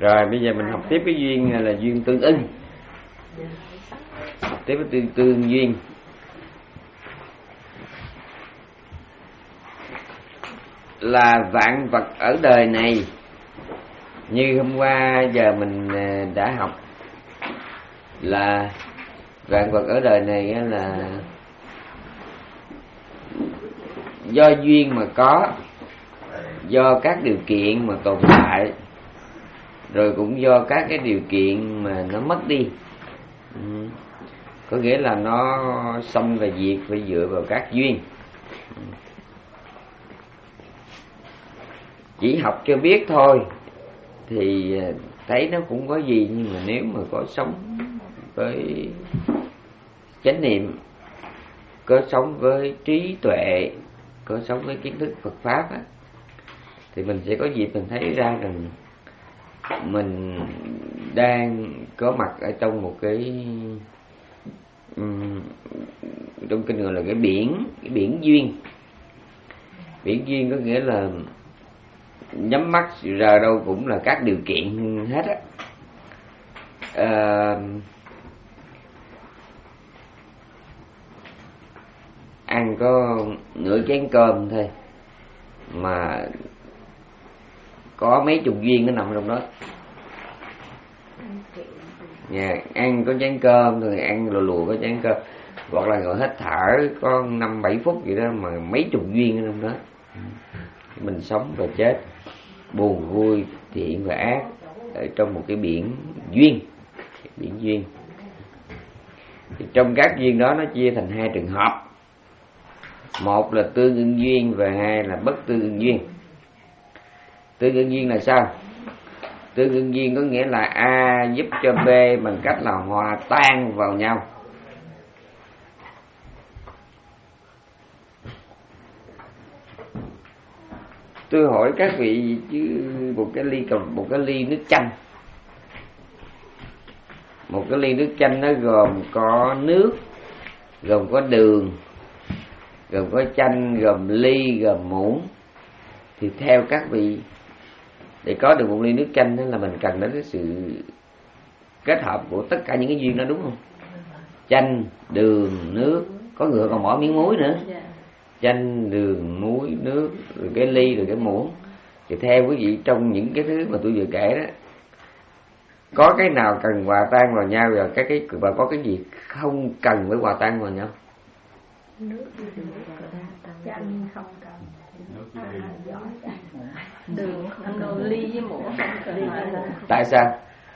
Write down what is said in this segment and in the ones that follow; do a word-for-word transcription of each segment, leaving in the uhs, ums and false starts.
Rồi bây giờ mình học tiếp cái duyên là duyên tương ưng. Học tiếp cái tương, tương duyên. Là vạn vật ở đời này, như hôm qua giờ mình đã học, là vạn vật ở đời này là do duyên mà có, do các điều kiện mà tồn tại, rồi cũng do các cái điều kiện mà nó mất đi. Ừ. Có nghĩa là nó xông và diệt phải dựa vào các duyên. Chỉ học cho biết thôi thì thấy nó cũng có gì, nhưng mà nếu mà có sống với chánh niệm, có sống với trí tuệ, có sống với kiến thức Phật Pháp á, thì mình sẽ có dịp mình thấy ra rằng mình đang có mặt ở trong một cái um, trong kinh gọi là cái biển, cái biển duyên. Biển duyên có nghĩa là nhắm mắt giờ đâu cũng là các điều kiện hết á. À, ăn có nửa chén cơm thôi mà có mấy chục duyên nó nằm trong đó. Nhà ăn có chén cơm rồi, ăn lùa lùa có chén cơm, hoặc là ngồi hít thở có năm bảy phút vậy đó mà mấy chục duyên ở trong đó. Mình sống và chết, buồn vui, thiện và ác ở trong một cái biển duyên, biển duyên. Thì trong các duyên đó nó chia thành hai trường hợp. Một là tương ưng duyên và hai là bất tương ưng duyên. Tương ưng duyên là sao? Tương ưng duyên có nghĩa là A giúp cho B bằng cách là hòa tan vào nhau. Tôi hỏi các vị chứ một cái ly một cái ly nước chanh, một cái ly nước chanh nó gồm có nước, gồm có đường, gồm có chanh, gồm ly, gồm muỗng. Thì theo các vị, để có được một ly nước chanh đó là mình cần đến cái sự kết hợp của tất cả những cái duyên đó, đúng không? Chanh, đường, nước, có người còn bỏ miếng muối nữa. Chanh, đường, muối, nước, rồi cái ly, rồi cái muỗng. Thì theo quý vị, trong những cái thứ mà tôi vừa kể đó, có cái nào cần hòa tan vào nhau và cái cái và có cái gì không cần phải hòa tan vào nhau? Nước, chanh không cần, đường không cần, ly với muỗng không cần. Tại sao?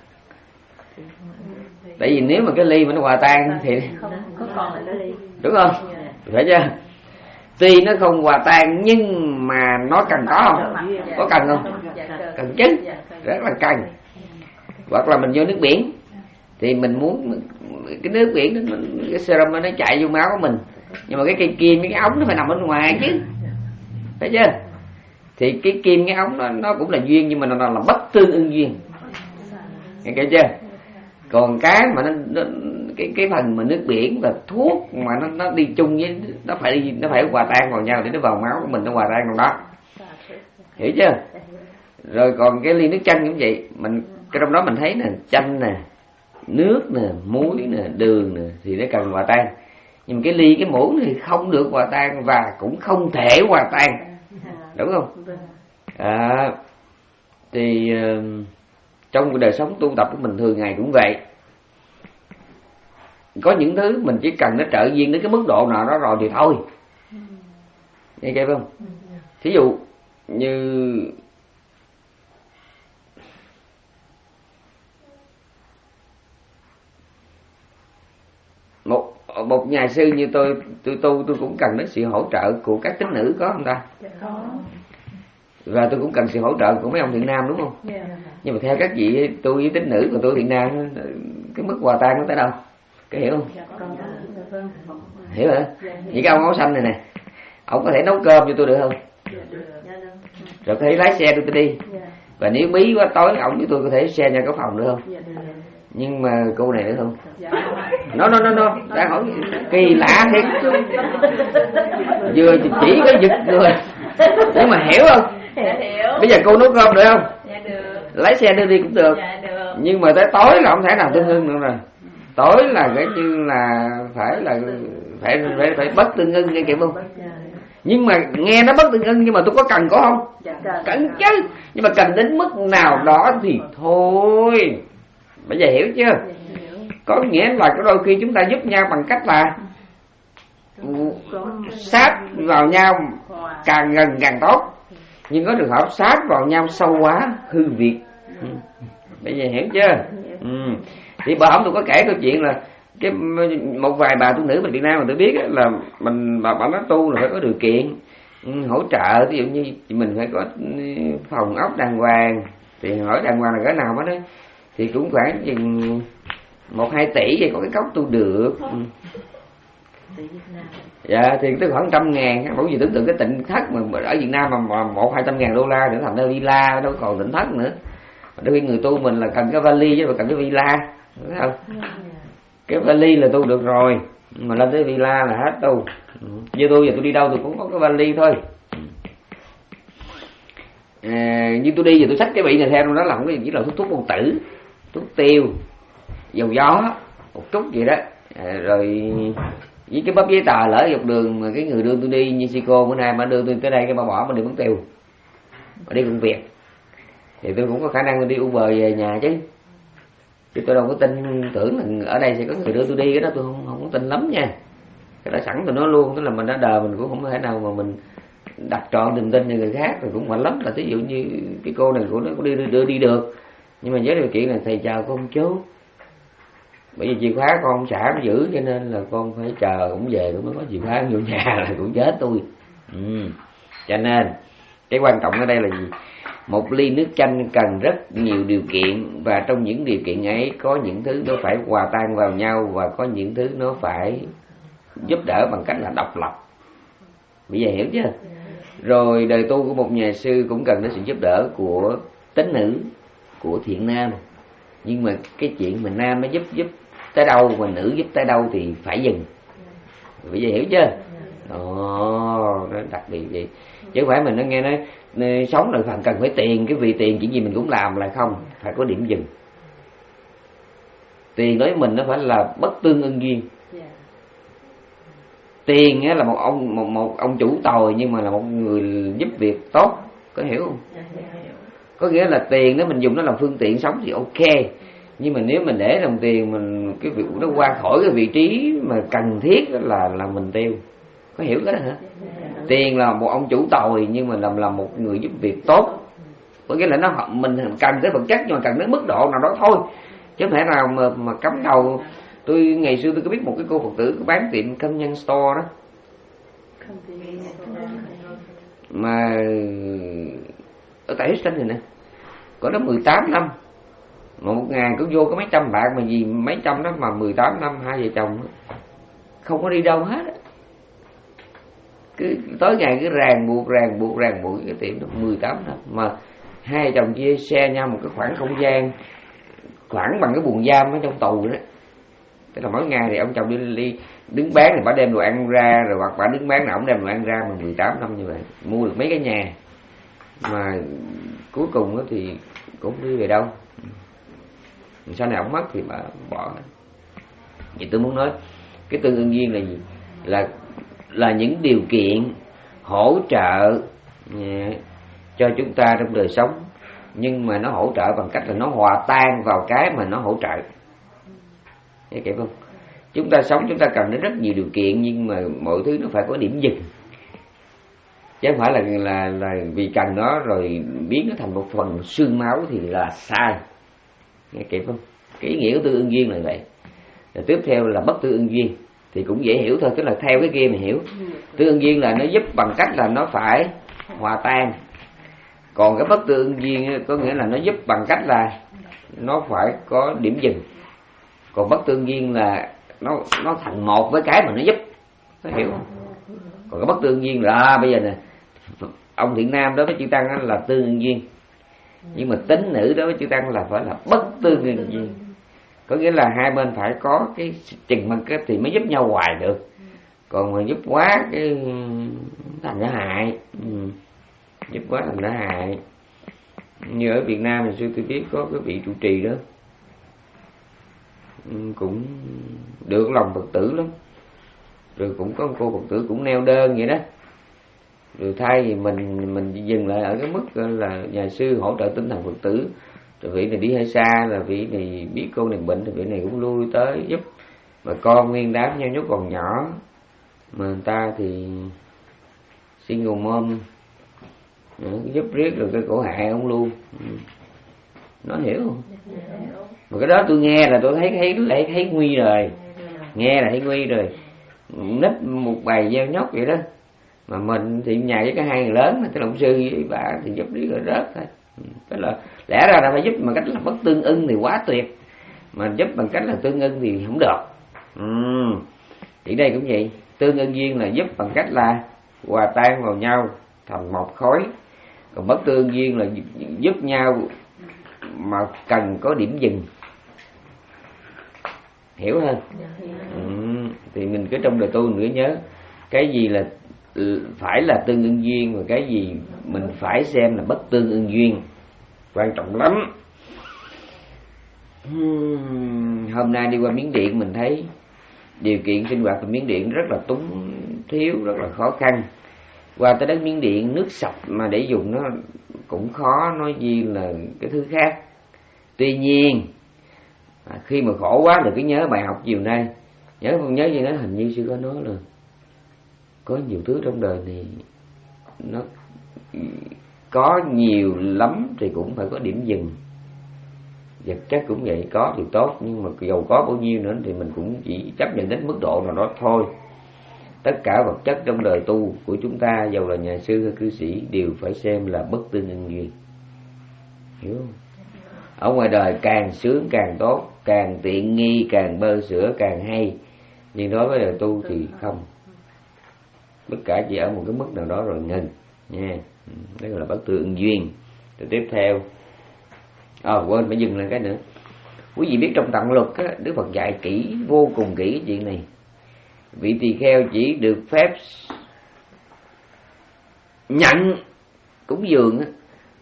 Tại vì nếu mà cái ly mà nó hòa tan thì không có còn là ly, đúng không? Phải chưa? Tuy nó không hòa tan nhưng mà nó cần có không? Có cần không? Cần chứ, rất là cần. Hoặc là mình vô nước biển thì mình muốn cái nước biển nó, cái serum nó chạy vô máu của mình, nhưng mà cái cây kim, cái ống nó phải nằm bên ngoài chứ, phải chưa? Thì cái kim, cái ống nó, nó cũng là duyên, nhưng mà nó là bất tương ưng duyên, nghe kể chưa? Còn cái mà nó, nó cái cái phần mà nước biển và thuốc mà nó nó đi chung với, nó phải đi, nó phải hòa tan vào nhau để nó vào máu của mình, nó hòa tan vào đó, hiểu chưa? Rồi còn cái ly nước chanh cũng vậy, mình cái trong đó mình thấy nè, chanh nè, nước nè, muối nè, đường nè thì nó cần hòa tan, nhưng cái ly, cái muỗng thì không được hòa tan và cũng không thể hòa tan, đúng không? À, thì uh, trong cái đời sống tu tập của mình thường ngày cũng vậy. Có những thứ mình chỉ cần nó trợ duyên đến cái mức độ nào đó rồi thì thôi, nghe kịp không? Thí dụ như một một nhà sư như tôi tôi tu tôi cũng cần đến sự hỗ trợ của các tín nữ, có không ta? Có. Và tôi cũng cần sự hỗ trợ của mấy ông thiện nam, đúng không? Yeah. Nhưng mà theo các vị tu với tín nữ và tôi thiện nam, cái mức hòa tan nó tới đâu? Cái hiểu không? Hiểu rồi. Vậy cái ông áo xanh này nè, ông có thể nấu cơm cho tôi được không? Rồi có thể lái xe tôi, tôi đi. Và nếu bí quá tối ông với tôi có thể share nhau cái phòng được không? Nhưng mà cô này được không? Nó nó nó nó đang hỏi kỳ lạ thiệt. Vừa chỉ có giật người, nhưng mà hiểu không? Hiểu. Bây giờ cô nấu cơm được không? Dạ được. lái xe đưa đi cũng được, dạ, được. Nhưng mà tới tối là không thể nào tương ưng nữa rồi. Tối là cái như là phải là phải phải phải bất tương ưng nghe kịp không? Nhưng mà nghe nó bất tương ưng, nhưng mà tôi có cần có không? Dạ, cần chứ, nhưng mà cần đến mức nào đó thì thôi. Bây giờ hiểu chưa? Có nghĩa là có đôi khi chúng ta giúp nhau bằng cách là sát vào nhau càng gần càng tốt, nhưng có trường hợp sát vào nhau sâu quá hư việc. Ừ. Bây giờ hiểu chưa? Ừ. Thì bà không tôi có kể câu chuyện là cái một vài bà tu nữ bên Việt Nam mà tôi biết là mình bà bà nói tu là phải có điều kiện hỗ trợ, ví dụ như mình phải có phòng ốc đàng hoàng, thì hỏi đàng hoàng là cái nào đó thì cũng khoảng chừng một hai tỷ vậy có cái cốc tu được. Ừ. Dạ thì tới khoảng trăm ngàn, bởi vì tưởng tượng cái tỉnh thất mà ở Việt Nam mà một hai trăm ngàn đô la để thành ra villa, đâu còn tỉnh thất nữa. Đôi khi người tu mình là cần cái vali chứ mà cần cái villa, thấy không? Cái vali là tu được rồi, mà lên tới villa là hết tu. Như tôi giờ tôi đi đâu tôi cũng có cái vali thôi. À, như tôi đi giờ tôi xách cái bị này theo đó là không có gì, chỉ là thuốc thuốc con tử, thuốc tiêu, dầu gió, một chút vậy đó. À, rồi với cái bắp giấy tờ lỡ dọc đường mà cái người đưa tôi đi như Sico bữa nay mà đưa tôi tới đây cái bà bỏ mà đi mất tiêu, mà đi công việc thì tôi cũng có khả năng đi Uber về nhà chứ. Chứ tôi đâu có tin tưởng là ở đây sẽ có người đưa tôi đi, cái đó tôi không không có tin lắm nha. Cái đó sẵn tôi nói luôn, tức là mình đã đờ mình cũng không thể nào mà mình đặt trọn niềm tin như người khác, rồi cũng mạnh lắm là ví dụ như cái cô này cô nó có đi đưa, đưa đi được, nhưng mà với điều kiện là thầy chờ con chú, bởi vì chìa khóa con ông xã nó giữ cho nên là con phải chờ cũng về cũng mới có chìa khóa vô nhà là cũng chết tôi. Ừ. Cho nên cái quan trọng ở đây là gì? Một ly nước chanh cần rất nhiều điều kiện, và trong những điều kiện ấy có những thứ nó phải hòa tan vào nhau, và có những thứ nó phải giúp đỡ bằng cách là độc lập. Bây giờ hiểu chưa? Rồi đời tu của một nhà sư cũng cần đến sự giúp đỡ của tín nữ, của thiện nam. Nhưng mà cái chuyện mà nam nó giúp giúp tới đâu mà nữ giúp tới đâu thì phải dừng. Bây giờ hiểu chưa? Ồ, nó đặc biệt vậy. Chứ không phải mình nó nghe nói sống là phần cần phải tiền, cái vì tiền chuyện gì mình cũng làm là không, phải có điểm dừng. Tiền đối với mình nó phải là bất tương ưng duyên. Tiền là một ông một, một ông chủ tồi nhưng mà là một người giúp việc tốt, có hiểu không? Có nghĩa là tiền đó mình dùng nó làm phương tiện sống thì ok, nhưng mà nếu mình để đồng tiền mình cái việc nó qua khỏi cái vị trí mà cần thiết là là mình tiêu, có hiểu cái đó hả? Tiền là một ông chủ tồi nhưng mà làm là một người giúp việc tốt, có nghĩa là nó mình cần cái vật chất nhưng mà cần đến mức độ nào đó thôi, chứ không thể nào mà mà cắm đầu. Tôi ngày xưa tôi có biết một cái cô Phật tử bán tiệm công nhân store đó, mà ở tại Houston này nè, có đó mười tám năm, mà một ngàn cũng vô có mấy trăm bạc, mà vì mấy trăm đó mà mười tám năm hai vợ chồng không có đi đâu hết, cứ tối ngày cứ ràng buộc ràng buộc ràng buộc cái tiệm đó mười tám năm, mà hai vợ chồng chia xe nhau một cái khoảng không gian khoảng bằng cái buồng giam ở trong tù đó. Tức là mỗi ngày thì ông chồng đi, đi đứng bán thì bà đem đồ ăn ra, rồi hoặc bà đứng bán là ông đem đồ ăn ra, mà mười tám năm như vậy mua được mấy cái nhà, mà cuối cùng đó thì cũng đi về đâu. Sau này ông mất thì bà bỏ. Vậy tôi muốn nói cái tương ưng duyên là gì? Là là những điều kiện hỗ trợ cho chúng ta trong đời sống, nhưng mà nó hỗ trợ bằng cách là nó hòa tan vào cái mà nó hỗ trợ. Nghe kịp không? Chúng ta sống chúng ta cần đến rất nhiều điều kiện, nhưng mà mọi thứ nó phải có điểm dừng, chứ không phải là là là vì cần nó rồi biến nó thành một phần xương máu thì là sai. Nghe kịp không? Cái ý nghĩa của tương ưng duyên là vậy. Rồi tiếp theo là bất tương ưng duyên thì cũng dễ hiểu thôi, tức là theo cái kia mà hiểu. Tương ưng duyên là nó giúp bằng cách là nó phải hòa tan, còn cái bất tương ưng duyên có nghĩa là nó giúp bằng cách là nó phải có điểm dừng. Còn bất tương duyên là nó nó thành một với cái mà nó giúp, có hiểu không? Còn cái bất tương duyên là à, bây giờ nè, ông thiện nam đối với chư tăng là tương ưng duyên, nhưng mà tín nữ đối với chư tăng là phải là bất tương ưng duyên. Có nghĩa là hai bên phải có cái chừng mực thì mới giúp nhau hoài được, còn mà giúp quá cái thành nó hại. Ừ. Giúp quá thành nó hại. Như ở Việt Nam hồi xưa tôi biết có cái vị trụ trì đó cũng được lòng Phật tử lắm, rồi cũng có một cô Phật tử cũng neo đơn vậy đó, rồi thay vì mình mình dừng lại ở cái mức là nhà sư hỗ trợ tinh thần Phật tử, rồi vị này đi hơi xa, là vị này biết cô này bệnh thì vị này cũng lui tới giúp, mà con nguyên đám nhau nhốt còn nhỏ, mà người ta thì single mom giúp riết rồi cái cổ hại ông luôn. Nó hiểu không? Mà cái đó tôi nghe là tôi thấy thấy thấy, thấy nguy rồi, nghe là thấy nguy rồi. Nít một bài gieo nhóc vậy đó, mà mình thì nhà với cái hai người lớn, cái đồng sư với bà thì giúp riết rồi rớt thôi. Tức là lẽ ra là phải giúp bằng cách là bất tương ưng thì quá tuyệt, mà giúp bằng cách là tương ưng thì không được. Ừ. Thì đây cũng vậy, tương ưng duyên là giúp bằng cách là hòa tan vào nhau thành một khối, còn bất tương duyên là giúp nhau mà cần có điểm dừng. Hiểu không? Ừ. Thì mình cứ trong đời tu nữa nhớ cái gì là phải là tương ưng duyên, và cái gì mình phải xem là bất tương ưng duyên, quan trọng lắm. Hôm nay đi qua Miến Điện mình thấy điều kiện sinh hoạt ở Miến Điện rất là túng thiếu, rất là khó khăn. Qua tới đất Miến Điện nước sạch mà để dùng nó cũng khó, nói gì là cái thứ khác. Tuy nhiên à, khi mà khổ quá thì cứ nhớ bài học chiều nay, nhớ không nhớ gì đó, hình như sư có nói là có nhiều thứ trong đời này nó có nhiều lắm thì cũng phải có điểm dừng. Vật chất cũng vậy, có thì tốt, nhưng mà dầu có bao nhiêu nữa thì mình cũng chỉ chấp nhận đến mức độ nào đó thôi. Tất cả vật chất trong đời tu của chúng ta, dầu là nhà sư hay cư sĩ, đều phải xem là bất tương ưng duyên. Hiểu không? Ở ngoài đời càng sướng càng tốt, càng tiện nghi, càng bơ sữa càng hay, nhưng đối với đời tu thì không. Tất cả chỉ ở một cái mức nào đó rồi ngừng nha. Đó là bất tương ưng duyên. Rồi tiếp theo, à, quên phải dừng lại cái nữa. Quý vị biết trong Tạng Luật á, Đức Phật dạy kỹ, vô cùng kỹ cái chuyện này. Vị tỳ kheo chỉ được phép nhận cúng dường á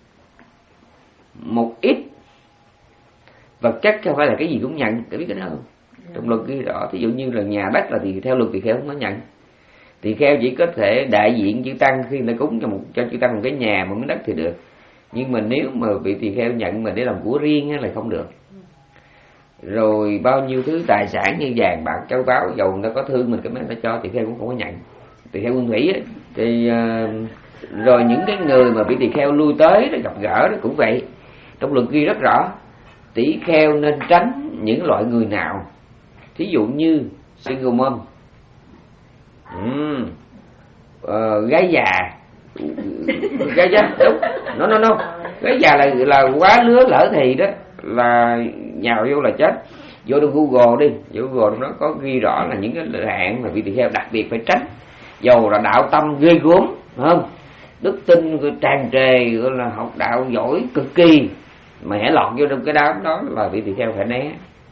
một ít vật chất, chứ không phải là cái gì cũng nhận. Để biết cái đó không? Trong luật ghi rõ, thí dụ như là nhà đất là thì theo luật tỳ kheo không có nhận. Tỳ kheo chỉ có thể đại diện chư tăng khi người ta cúng cho một cho chư tăng một cái nhà, một miếng đất thì được. Nhưng mà nếu mà vị tỳ kheo nhận mà để làm của riêng á là không được. Rồi bao nhiêu thứ tài sản như vàng bạc châu báu, dầu người ta có thương mình cái mấy người ta cho, tỳ kheo cũng không có nhận. Tỳ kheo nguyên thủy á, thì uh, rồi những cái người mà bị tỳ kheo lui tới đó, gặp gỡ đó cũng vậy. Trong luật ghi rất rõ, tỳ kheo nên tránh những loại người nào. Thí dụ như single mom, uhm, uh, gái già, gái già đúng, nó nó nó, gái già là là quá lứa lỡ thì đó là nhào vô là chết. Vô trong Google đi, vô Google nó có ghi rõ là những cái hạn mà vị tỳ kheo đặc biệt phải tránh, dầu là đạo tâm ghê gớm, không, đức tin tràn trề, gọi là học đạo giỏi cực kỳ, mà hễ lọt vô trong cái đám đó là vị tỳ kheo phải né,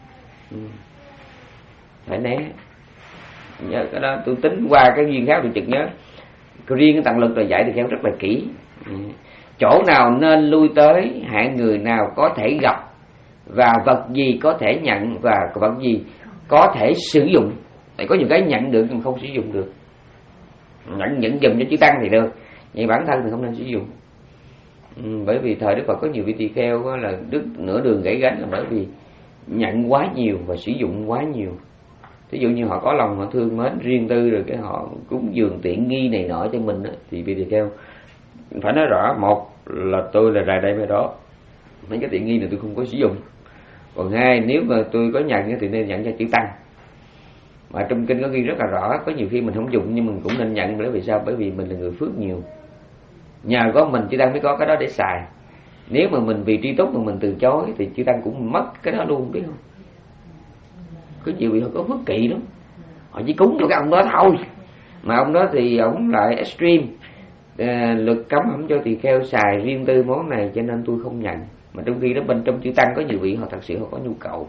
phải né. Nhớ cái đó tôi tính qua cái duyên khác tôi chợt nhớ, riêng cái Tạng Luật là dạy tỳ kheo rất là kỹ. Chỗ nào nên lui tới, hạng người nào có thể gặp, và vật gì có thể nhận, và vật gì có thể sử dụng. Tại có nhiều cái nhận được nhưng không sử dụng được. Nhận nhận dùm cho chư tăng thì được, nhưng bản thân thì không nên sử dụng. Ừ, bởi vì thời Đức Phật có nhiều vị tỳ kheo là đứt nửa đường gãy gánh là bởi vì nhận quá nhiều và sử dụng quá nhiều. Ví dụ như họ có lòng họ thương mến riêng tư, rồi cái họ cúng dường tiện nghi này nọ cho mình đó, thì vị tỳ kheo phải nói rõ, một là tôi là rài đây mai đó, mấy cái tiện nghi này tôi không có sử dụng. Còn hai, nếu mà tôi có nhận thì nên nhận cho chữ tăng. Mà trong kinh có ghi rất là rõ, có nhiều khi mình không dùng nhưng mình cũng nên nhận. Bởi vì sao? Bởi vì mình là người phước nhiều, nhờ có mình chữ tăng mới có cái đó để xài. Nếu mà mình vì tri túc mà mình từ chối thì chữ tăng cũng mất cái đó luôn, biết không? Có nhiều vị họ có phước kỵ lắm, họ chỉ cúng cho cái ông đó thôi, mà ông đó thì ông lại extreme, à, luật cấm không cho tỳ kheo xài riêng tư món này, cho nên tôi không nhận. Mà trong khi đó bên trong chư tăng có nhiều vị họ thật sự họ có nhu cầu,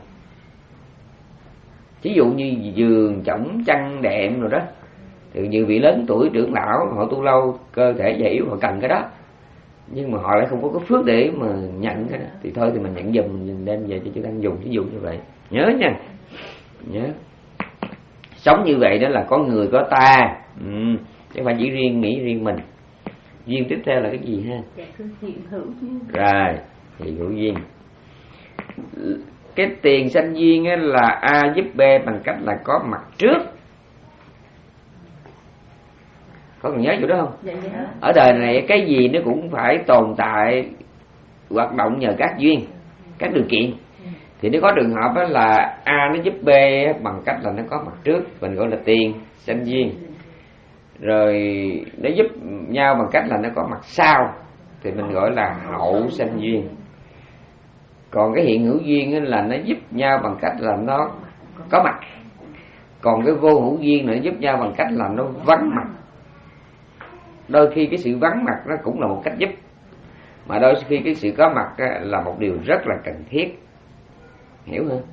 ví dụ như giường chõng chăn đệm rồi đó, thì nhiều vị lớn tuổi trưởng lão họ tu lâu, cơ thể già yếu, họ cần cái đó, nhưng mà họ lại không có cái phước để mà nhận cái đó, thì thôi thì mình nhận giùm, mình đem về cho chư tăng dùng, ví dụ như vậy. Nhớ nha, nhớ sống như vậy đó là có người có ta, ừ, chứ không phải chỉ riêng nghĩ riêng mình. Duyên tiếp theo là cái gì ha? Rồi thì hữu duyên. Cái tiền sanh duyên á là A giúp B bằng cách là có mặt trước. Có còn nhớ chỗ đó không? Dạ, dạ. Ở đời này cái gì nó cũng phải tồn tại, hoạt động nhờ các duyên, các điều kiện. Thì nếu có trường hợp đó là A nó giúp B bằng cách là nó có mặt trước, mình gọi là tiền sanh duyên. Rồi nó giúp nhau bằng cách là nó có mặt sau, thì mình gọi là hậu sanh duyên. Còn cái hiện hữu duyên là nó giúp nhau bằng cách là nó có mặt. Còn cái vô hữu duyên nó giúp nhau bằng cách là nó vắng mặt. Đôi khi cái sự vắng mặt nó cũng là một cách giúp, mà đôi khi cái sự có mặt là một điều rất là cần thiết. Hiểu không?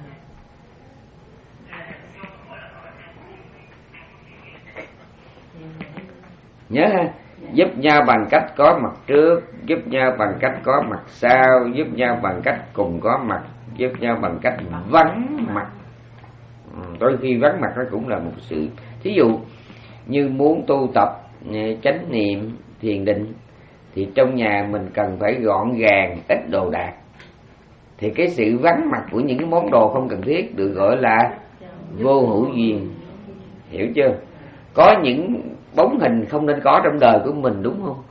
Nhớ ha, giúp nhau bằng cách có mặt trước, giúp nhau bằng cách có mặt sau, giúp nhau bằng cách cùng có mặt, giúp nhau bằng cách vắng mặt. Đôi khi vắng mặt nó cũng là một sự, thí dụ như muốn tu tập chánh niệm, thiền định, thì trong nhà mình cần phải gọn gàng, ít đồ đạc. Thì cái sự vắng mặt của những cái món đồ không cần thiết được gọi là vô hữu duyên. Hiểu chưa? Có những bóng hình không nên có trong đời của mình, đúng không?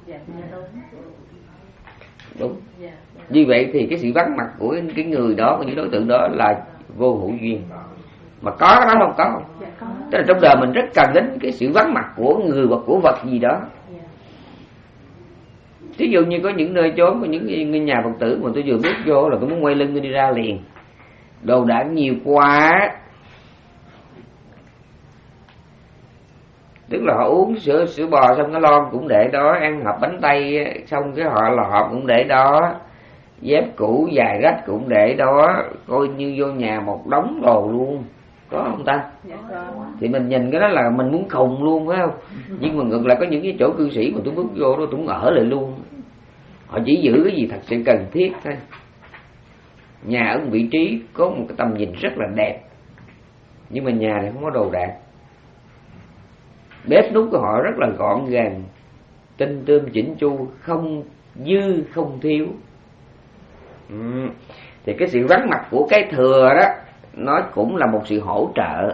Đúng. Như vậy thì cái sự vắng mặt của cái người đó, của những đối tượng đó là vô hữu duyên. Mà có cái đó không? Có không? Tức là trong đời mình rất cần đến cái sự vắng mặt của người hoặc của vật gì đó. Ví dụ như có những nơi chốn, có những nhà Phật tử mà tôi vừa bước vô là tôi muốn quay lưng tôi đi ra liền. Đồ đạc nhiều quá. Tức là họ uống sữa sữa bò xong cái lon cũng để đó, ăn hộp bánh tây xong cái họ là hộp cũng để đó, dép cũ dài rách cũng để đó, coi như vô nhà một đống đồ luôn. Có không ta? Dạ, thì mình nhìn cái đó là mình muốn khùng luôn, phải không? Nhưng mà ngược lại có những cái chỗ cư sĩ mà tôi bước vô đó tôi cũng ở lại luôn. Họ chỉ giữ cái gì thật sự cần thiết thôi. Nhà ở một vị trí có một cái tầm nhìn rất là đẹp, nhưng mà nhà này không có đồ đạc. Bếp núc của họ rất là gọn gàng, tinh tươm chỉnh chu, không dư không thiếu. ừ. Thì cái sự vắng mặt của cái thừa đó nó cũng là một sự hỗ trợ,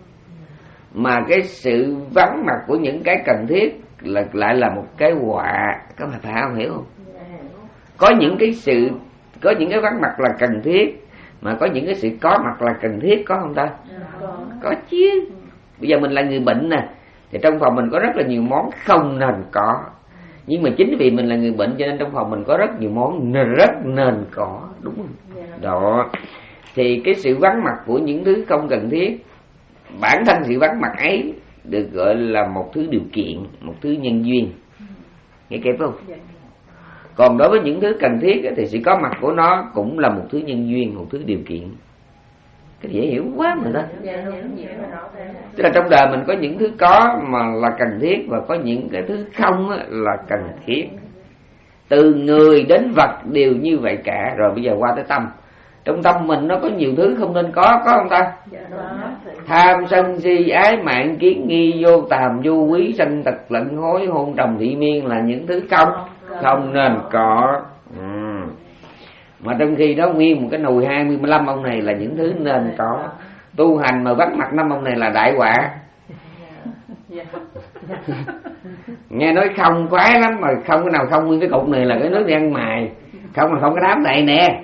mà cái sự vắng mặt của những cái cần thiết là lại là một cái họa. Các bạn phải không? Hiểu không? Có những cái sự, có những cái vắng mặt là cần thiết, mà có những cái sự có mặt là cần thiết, có không ta? Có chứ. Bây giờ mình là người bệnh nè, thì trong phòng mình có rất là nhiều món không nên có, nhưng mà chính vì mình là người bệnh cho nên trong phòng mình có rất nhiều món rất nên có, đúng không? Đó. Thì cái sự vắng mặt của những thứ không cần thiết, bản thân sự vắng mặt ấy được gọi là một thứ điều kiện, một thứ nhân duyên. Nghe kịp không? Còn đối với những thứ cần thiết thì sự có mặt của nó cũng là một thứ nhân duyên, một thứ điều kiện. Cái dễ hiểu quá mà đó. Tức là trong đời mình có những thứ có mà là cần thiết, và có những cái thứ không là cần thiết. Từ người đến vật đều như vậy cả. Rồi bây giờ qua tới tâm. Trong tâm mình nó có nhiều thứ không nên có, có không ta? Tham sân si ái mạng kiến nghi vô tàm vô quý sanh tật lận hối hôn trầm thị miên là những thứ không không nên có. ừ. Mà trong khi đó nguyên một cái nùi hai mươi lăm ông này là những thứ nên có. Tu hành mà vắng mặt năm ông này là đại họa. Nghe nói không khoái lắm, mà không cái nào không nguyên cái cục này là cái nước đi ăn mài, không là không cái đám này nè.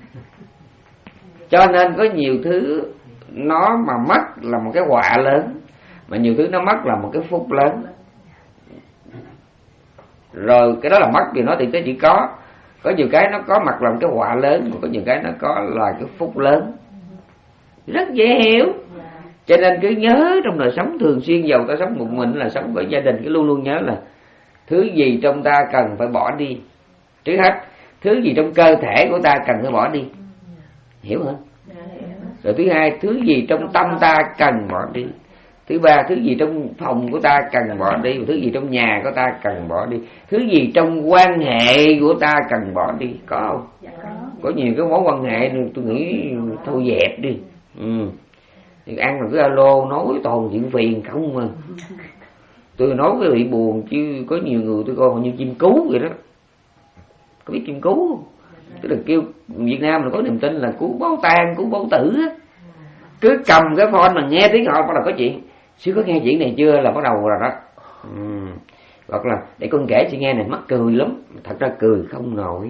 Cho nên có nhiều thứ nó mà mất là một cái họa lớn, mà nhiều thứ nó mất là một cái phúc lớn. Rồi cái đó là mất vì nó thì cái chỉ có. Có nhiều cái nó có mặt là một cái họa lớn, mà có nhiều cái nó có là cái phúc lớn. Rất dễ hiểu. Cho nên cứ nhớ trong đời sống thường xuyên, dầu ta sống một mình là sống với gia đình, cứ luôn luôn nhớ là thứ gì trong ta cần phải bỏ đi. Trước hết, thứ gì trong cơ thể của ta cần phải bỏ đi. Hiểu không? Rồi thứ hai, thứ gì trong tâm ta cần bỏ đi. Thứ Thứ ba, thứ gì trong phòng của ta cần bỏ đi, thứ gì trong nhà của ta cần bỏ đi, thứ gì trong quan hệ của ta cần bỏ đi. Có không? Dạ, có. Có nhiều cái mối quan hệ tôi nghĩ thôi dẹp đi. Ừ. Thì ăn là cứ alo nói toàn chuyện phiền không mà. Tôi nói cái bị buồn chứ có nhiều người tôi coi như chim cú vậy đó. Có biết chim cú không? Tức là kêu Việt Nam là có niềm tin là cú báo tan, cú báo tử á. Cứ cầm cái phone mà nghe tiếng họ bắt đầu có chuyện. Sư có nghe chuyện này chưa là bắt đầu rồi đó. Ừ. Hoặc là để con kể chị nghe này, mắc cười lắm. Thật ra cười không nổi.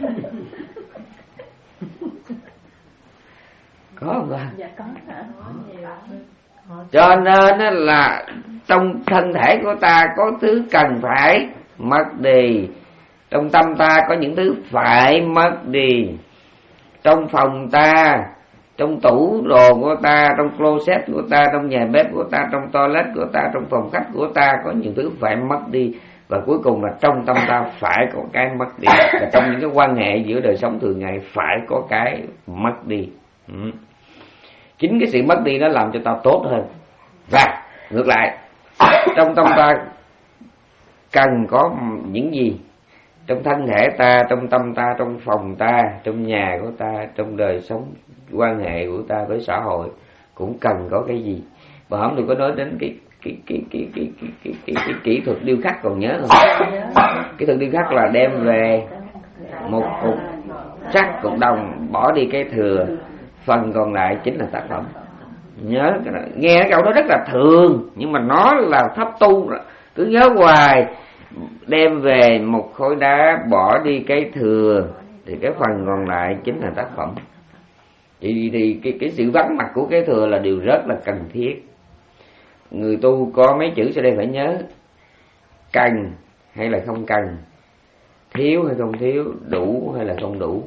Có không ta? Dạ có hả? Cho nên là trong thân thể của ta có thứ cần phải mất đi, trong tâm ta có những thứ phải mất đi, trong phòng ta, trong tủ đồ của ta, trong closet của ta, trong nhà bếp của ta, trong toilet của ta, trong phòng khách của ta có những thứ phải mất đi. Và cuối cùng là trong tâm ta phải có cái mất đi. Và trong những cái quan hệ giữa đời sống thường ngày phải có cái mất đi. Ừ. Chính cái sự mất đi nó làm cho ta tốt hơn. Và ngược lại, trong tâm ta cần có những gì? Trong thân thể ta, trong tâm ta, trong phòng ta, trong nhà của ta, trong đời sống quan hệ của ta với xã hội cũng cần có cái gì. Và hôm nay có nói đến cái cái cái cái cái cái cái cái, cái kỹ thuật điêu khắc, còn nhớ không? Kỹ thuật điêu khắc là đem về một cục sắt, cục đồng, bỏ đi cái thừa, phần còn lại chính là tác phẩm. Nhớ cái đó. Nghe cái câu đó rất là thường, nhưng mà nó là pháp tu, cứ nhớ hoài. Đem về một khối đá, bỏ đi cái thừa, thì cái phần còn lại chính là tác phẩm. Thì, thì cái, cái sự vắng mặt của cái thừa là điều rất là cần thiết. Người tu có mấy chữ sau đây phải nhớ: cần hay là không cần, thiếu hay không thiếu, đủ hay là không đủ.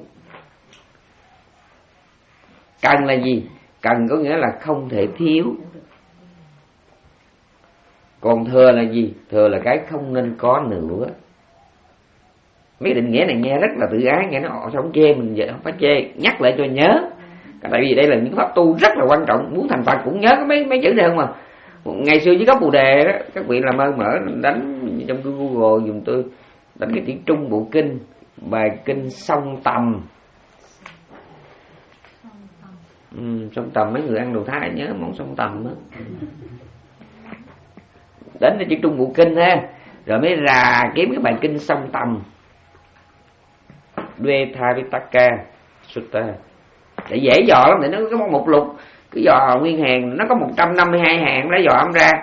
Cần là gì? Cần có nghĩa là không thể thiếu. Còn thừa là gì? Thừa là cái không nên có nữa. Mấy định nghĩa này nghe rất là tự ái, nghe nó họ sống chê mình vậy, không phải chê, nhắc lại cho nhớ. Tại vì đây là những pháp tu rất là quan trọng, muốn thành Phật cũng nhớ cái mấy mấy chữ này không mà. Ngày xưa với gốc Bồ Đề đó, các vị làm ơn mở đánh trong cái Google dùng tôi đánh cái chữ Trung Bộ Kinh, bài kinh Song Tầm. Ừ, Song Tầm mấy người ăn đồ Thái nhớ món Song Tầm á. Đến cái chữ Trung Bộ Kinh ha, rồi mới ra kiếm cái bài kinh Song Tầm, Dvetharitaka Sutta, để dễ dò lắm. Để nó có một lục, cứ dò nguyên hàng, nó có một trăm năm mươi hai hàng, nó dò âm ra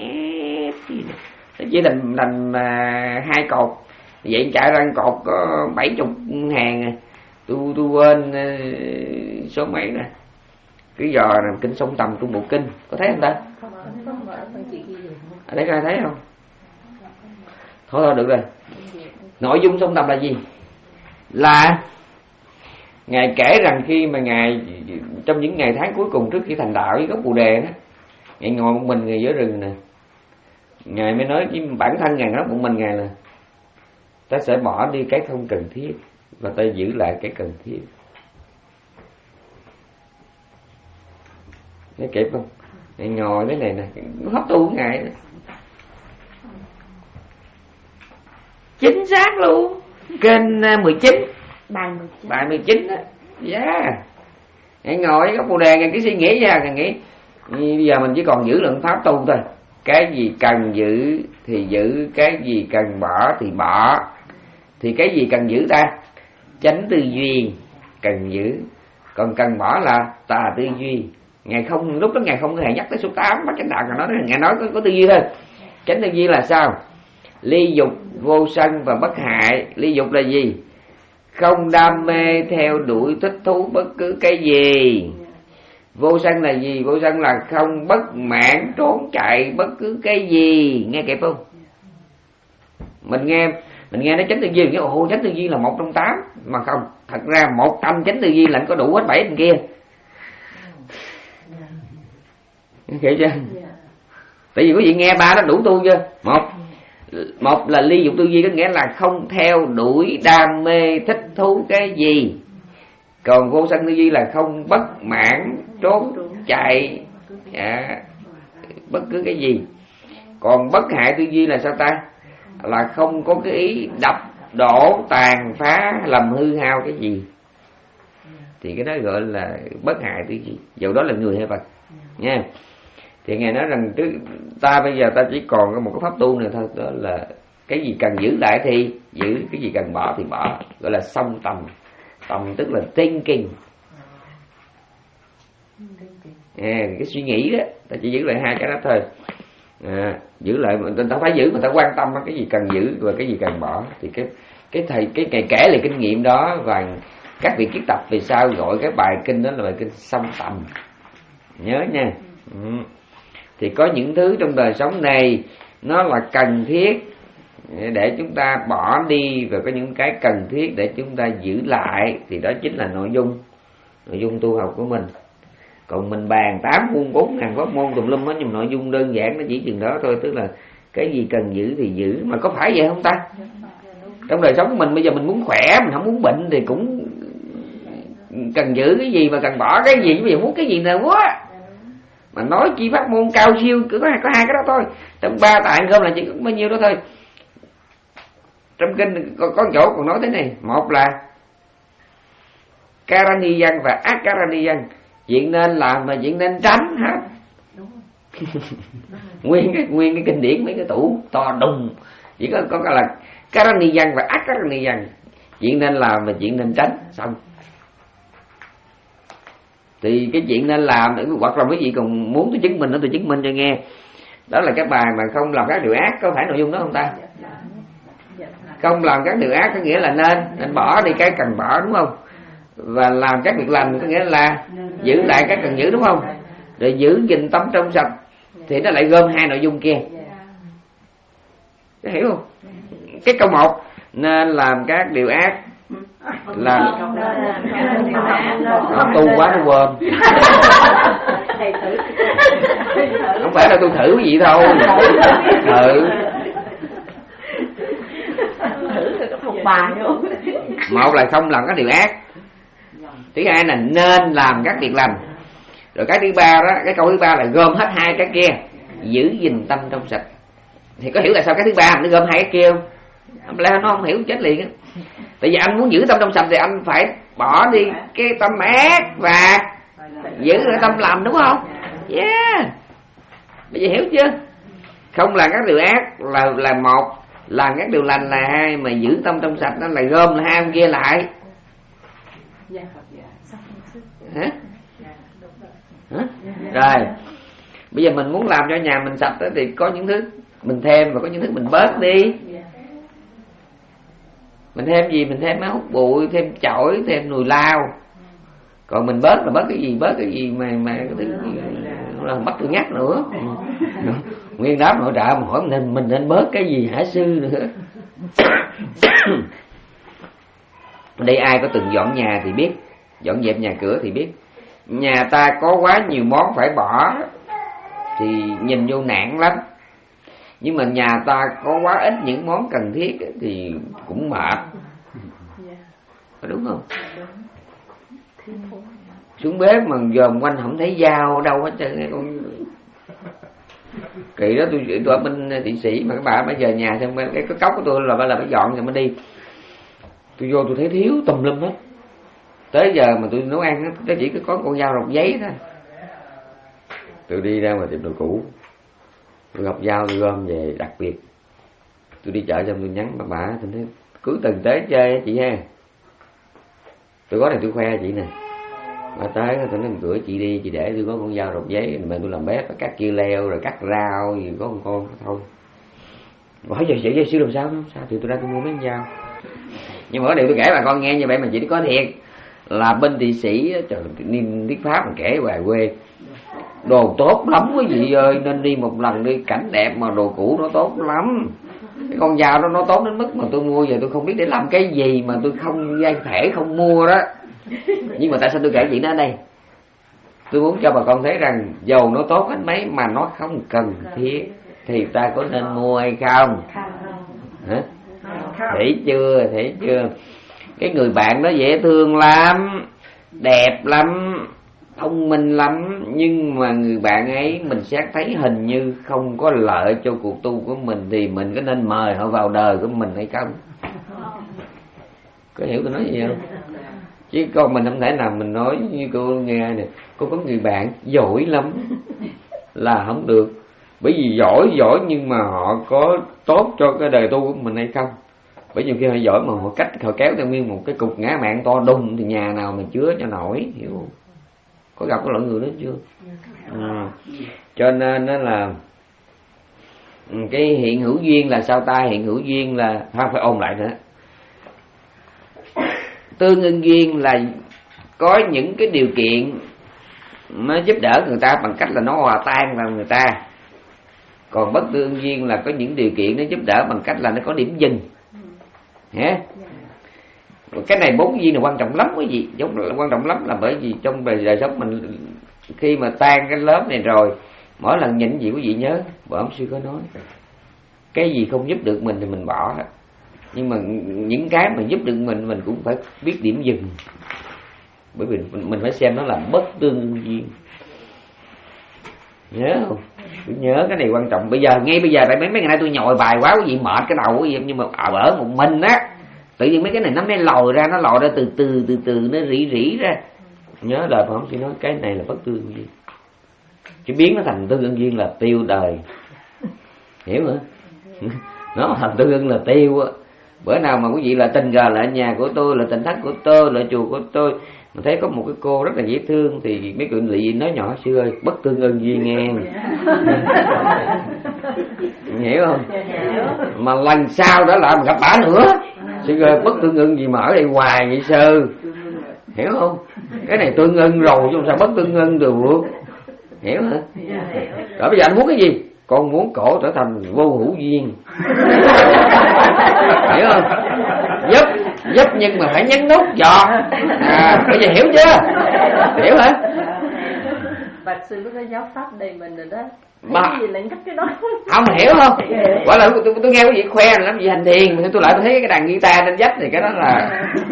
nó chỉ thành thành uh, hai cột, vậy chạy ra cột có bảy chục hàng. Tu tu quên uh, số mấy nè, cứ dò làm kinh Song Tầm Trung Bộ Kinh, có thấy không ta? Ở đây ra thấy không? Thôi thôi được rồi. Nội dung Song Tầm là gì? Là Ngài kể rằng khi mà Ngài trong những ngày tháng cuối cùng trước khi thành đạo với gốc Bồ Đề đó, Ngài ngồi một mình Ngài giữa rừng nè. Ngài mới nói với bản thân Ngài, nói một mình Ngài là ta sẽ bỏ đi cái không cần thiết và ta giữ lại cái cần thiết. Nghe kịp không? Ngài ngồi thế này nè, hấp tu Ngài đó. Chính xác luôn. Kênh mười chín, bài mười chín đó. Yeah. Ngài ngồi gốc Bồ Đề, Ngài cứ suy nghĩ ra, Ngài nghĩ bây giờ mình chỉ còn giữ lượng pháp tu thôi. Cái gì cần giữ thì giữ, cái gì cần bỏ thì bỏ. Thì cái gì cần giữ ta? Chánh tư duy cần giữ, còn cần bỏ là tà tư duy. Ngài không, lúc đó Ngài không hề nhắc tới số tám Bát Chánh Đạo, Ngài nói, Ngài nói có, có tư duy thôi. Chánh tư duy là sao? Ly dục, vô sân và bất hại. Ly dục là gì? Không đam mê theo đuổi thích thú bất cứ cái gì. Vô sân là gì? Vô sân là không bất mãn trốn chạy bất cứ cái gì. Nghe kịp không? Mình nghe mình nghe nói chánh tư duy, mình nghe ồ chánh tư duy là một trong tám, mà không, thật ra một trăm chánh tư duy là có đủ hết bảy bên kia. Hiểu chưa? Tại vì quý vị nghe ba nó đủ tu chưa? Một Một là ly dục tư duy, có nghĩa là không theo đuổi đam mê thích thú cái gì. Còn vô sân tư duy là không bất mãn trốn chạy. Dạ. bất cứ cái gì. Còn bất hại tư duy là sao ta? Là không có cái ý đập đổ tàn phá làm hư hao cái gì, thì cái đó gọi là bất hại tư duy, dầu đó là người hay vật nha. Thì Ngài nói rằng ta bây giờ ta chỉ còn có một cái pháp tu này thôi, đó là cái gì cần giữ lại thì giữ, cái gì cần bỏ thì bỏ, gọi là song tầm. Tầm tức là thinking, à, cái suy nghĩ đó, ta chỉ giữ lại hai cái đó thôi. À, giữ lại, ta phải giữ mà ta quan tâm cái gì cần giữ và cái gì cần bỏ. Thì cái cái thầy cái ngày kể lại kinh nghiệm đó, và các vị kiết tập vì sao gọi cái bài kinh đó là bài kinh song tầm, nhớ nha. Ừ. Thì có những thứ trong đời sống này nó là cần thiết để chúng ta bỏ đi, và có những cái cần thiết để chúng ta giữ lại, thì đó chính là nội dung nội dung tu học của mình. Còn mình bàn tám môn bốn ngàn pháp môn tùm lum hết, nhưng nội dung đơn giản nó chỉ chừng đó thôi. Tức là cái gì cần giữ thì giữ, mà có phải vậy không ta? Trong đời sống của mình bây giờ mình muốn khỏe, mình không muốn bệnh, thì cũng cần giữ cái gì và cần bỏ cái gì. Bây giờ muốn cái gì nào quá mà nói chi pháp môn cao siêu, cứ có hai, có hai cái đó thôi. Trong ba tạng gom là chỉ có bao nhiêu đó thôi. Trong kinh có, có chỗ còn nói thế này: một là Karaniyan và Akaraniyan, chuyện nên làm và chuyện nên tránh hết. nguyên cái nguyên cái kinh điển mấy cái tủ to đùng chỉ có có cái là Karaniyan và Akaraniyan, chuyện nên làm và chuyện nên tránh, xong. Thì cái chuyện nên làm, hoặc là quý vị còn muốn tôi chứng minh nữa, tôi chứng minh cho nghe. Đó là cái bài mà không làm các điều ác, có phải nội dung đó không ta? Không làm các điều ác có nghĩa là nên nên bỏ đi cái cần bỏ, đúng không? Và làm các việc lành có nghĩa là giữ lại cái cần giữ, đúng không? Rồi giữ gìn tâm trong sạch, thì nó lại gom hai nội dung kia. Có hiểu không? Cái câu một nên làm các điều ác là không tu quá nó quên. Không phải là tôi thử cái gì đâu, thử một là không làm các điều ác, thứ hai là nên làm các việc lành, rồi cái thứ ba đó, cái câu thứ ba là gom hết hai cái kia, giữ gìn tâm trong sạch. Thì có hiểu là sao cái thứ ba nó gom hai cái kia không? Không lẽ nó không hiểu chết liền á. Tại vì anh muốn giữ tâm trong sạch thì anh phải bỏ đi cái tâm ác và giữ lại tâm lành, đúng không? Yeah. Bây giờ hiểu chưa? Không làm các điều ác là là một, làm các điều lành là hai, mà giữ tâm trong sạch nó là gom là hai ông kia lại. Hả? Hả? Rồi bây giờ mình muốn làm cho nhà mình sạch đó, thì có những thứ mình thêm và có những thứ mình bớt đi. Mình thêm gì? Mình thêm máy hút bụi, thêm chổi, thêm nồi lao. Còn mình bớt là bớt cái gì? Bớt cái gì mà mà cái thứ là bắt tôi nhắc nữa. Nguyên đám nội trợ mà hỏi mình mình nên bớt cái gì hả sư nữa. Đây ai có từng dọn nhà thì biết, dọn dẹp nhà cửa thì biết. Nhà ta có quá nhiều món phải bỏ thì nhìn vô nản lắm. Nhưng mà nhà ta có quá ít những món cần thiết thì cũng mệt. Đúng không? Xuống bếp mà dòm quanh không thấy dao ở đâu hết trơn. Con kỳ đó tôi tôi ở bên Thụy Sĩ mà các bà bây giờ nhà xem cái cái cốc của tôi là phải là phải dọn rồi mới đi. Tôi vô tôi thấy thiếu tùm lum hết. Tới giờ mà tôi nấu ăn nó chỉ có con dao rọc giấy thôi. Tôi đi ra ngoài tiệm đồ cũ, tôi gặp dao tôi gom về. Đặc biệt tôi đi chợ xong tôi nhắn bà bà tôi nói cuối tuần tới chơi chị ha, tôi có này tôi khoe chị nè. Bà tới tôi nói cửa chị đi, chị để tôi có con dao rọc giấy mà tôi làm bếp, cắt kia leo rồi cắt rau gì có con con thôi. Hỏi giờ chị sư làm sao không? Sao thì tôi ra tôi mua mấy con dao. Nhưng mà có điều tôi kể bà con nghe như vậy mà chị có thiệt là bên Thụy Sĩ trời niên thuyết pháp mà kể hoài quê đồ tốt lắm quý vị ơi, nên đi một lần đi, cảnh đẹp mà đồ cũ nó tốt lắm. Cái con dao đó nó tốt đến mức mà tôi mua giờ tôi không biết để làm cái gì mà tôi không gian thể không mua đó. Nhưng mà tại sao tôi kể chuyện đó ở đây? Tôi muốn cho bà con thấy rằng dầu nó tốt hết mấy mà nó không cần thiết thì ta có nên mua hay không? Hả? Thấy chưa? Thấy chưa? Cái người bạn đó dễ thương lắm, đẹp lắm, thông minh lắm, nhưng mà người bạn ấy mình xét thấy hình như không có lợi cho cuộc tu của mình, thì mình có nên mời họ vào đời của mình hay không? Có hiểu tôi nói gì không? Chứ con mình không thể nào mình nói như cô nghe nè, cô có người bạn giỏi lắm là không được. Bởi vì giỏi giỏi nhưng mà họ có tốt cho cái đời tu của mình hay không? Bởi vì khi họ giỏi mà họ cách họ kéo theo nguyên một cái cục ngã mạng to đùng thì nhà nào mà chứa cho nổi, hiểu không? Có gặp cái loại người đó chưa? À, cho nên đó là cái hiện hữu duyên là sao ta? Hiện hữu duyên là không phải ôn lại nữa. Tương ưng duyên là có những cái điều kiện nó giúp đỡ người ta bằng cách là nó hòa tan vào người ta. Còn bất tương ưng duyên là có những điều kiện nó giúp đỡ bằng cách là nó có điểm dừng. Hả? Cái này bốn duyên là quan trọng lắm quý vị, quan trọng lắm là bởi vì trong đời sống mình khi mà tan cái lớp này rồi, mỗi lần nhìn gì quý vị nhớ, vợ ông sư có nói, cái gì không giúp được mình thì mình bỏ, nhưng mà những cái mà giúp được mình mình cũng phải biết điểm dừng, bởi vì mình phải xem nó là bất tương duyên. Nhớ không? Tôi nhớ cái này quan trọng. Bây giờ ngay bây giờ tại mấy mấy ngày nay tôi nhồi bài quá quý vị, mệt cái đầu quý vị, nhưng mà ở một mình á, tự nhiên mấy cái này nó mới lòi ra, nó lòi ra từ từ từ từ nó rỉ rỉ ra. Nhớ lời Pháp Sư nói cái này là bất tương duyên, chứ biến nó thành tương ưng duyên là tiêu đời, hiểu hả? Nó thành tương ưng là tiêu á. Bữa nào mà quý vị là tình cờ lại nhà của tôi, là tình thất của tôi, là chùa của tôi, mà thấy có một cái cô rất là dễ thương thì mấy chuyện lị nói nhỏ sư ơi, bất tương ưng duyên nghe. Hiểu không? Mà lần sau đó lại mà gặp bả nữa, sư ơi bất tương ưng gì mà ở đây hoài vậy sư, hiểu không? Cái này tương ưng rồi chứ sao bất tương ưng được, hiểu hả? Rồi bây giờ anh muốn cái gì? Con muốn cổ trở thành vô hữu duyên. Hiểu không? Giúp giúp nhưng mà phải nhấn nút giọt. À, bây giờ hiểu chưa? Hiểu hả? Bạch sư lúc đó giáo pháp đầy mình rồi đó. Mà cái gì lại nhắc cái đó? Không hiểu không? Quả là tôi, tôi nghe quý vị khoe là làm gì hành thiền, mà tôi lại tôi thấy cái đàn guitar trên vách thì cái đó là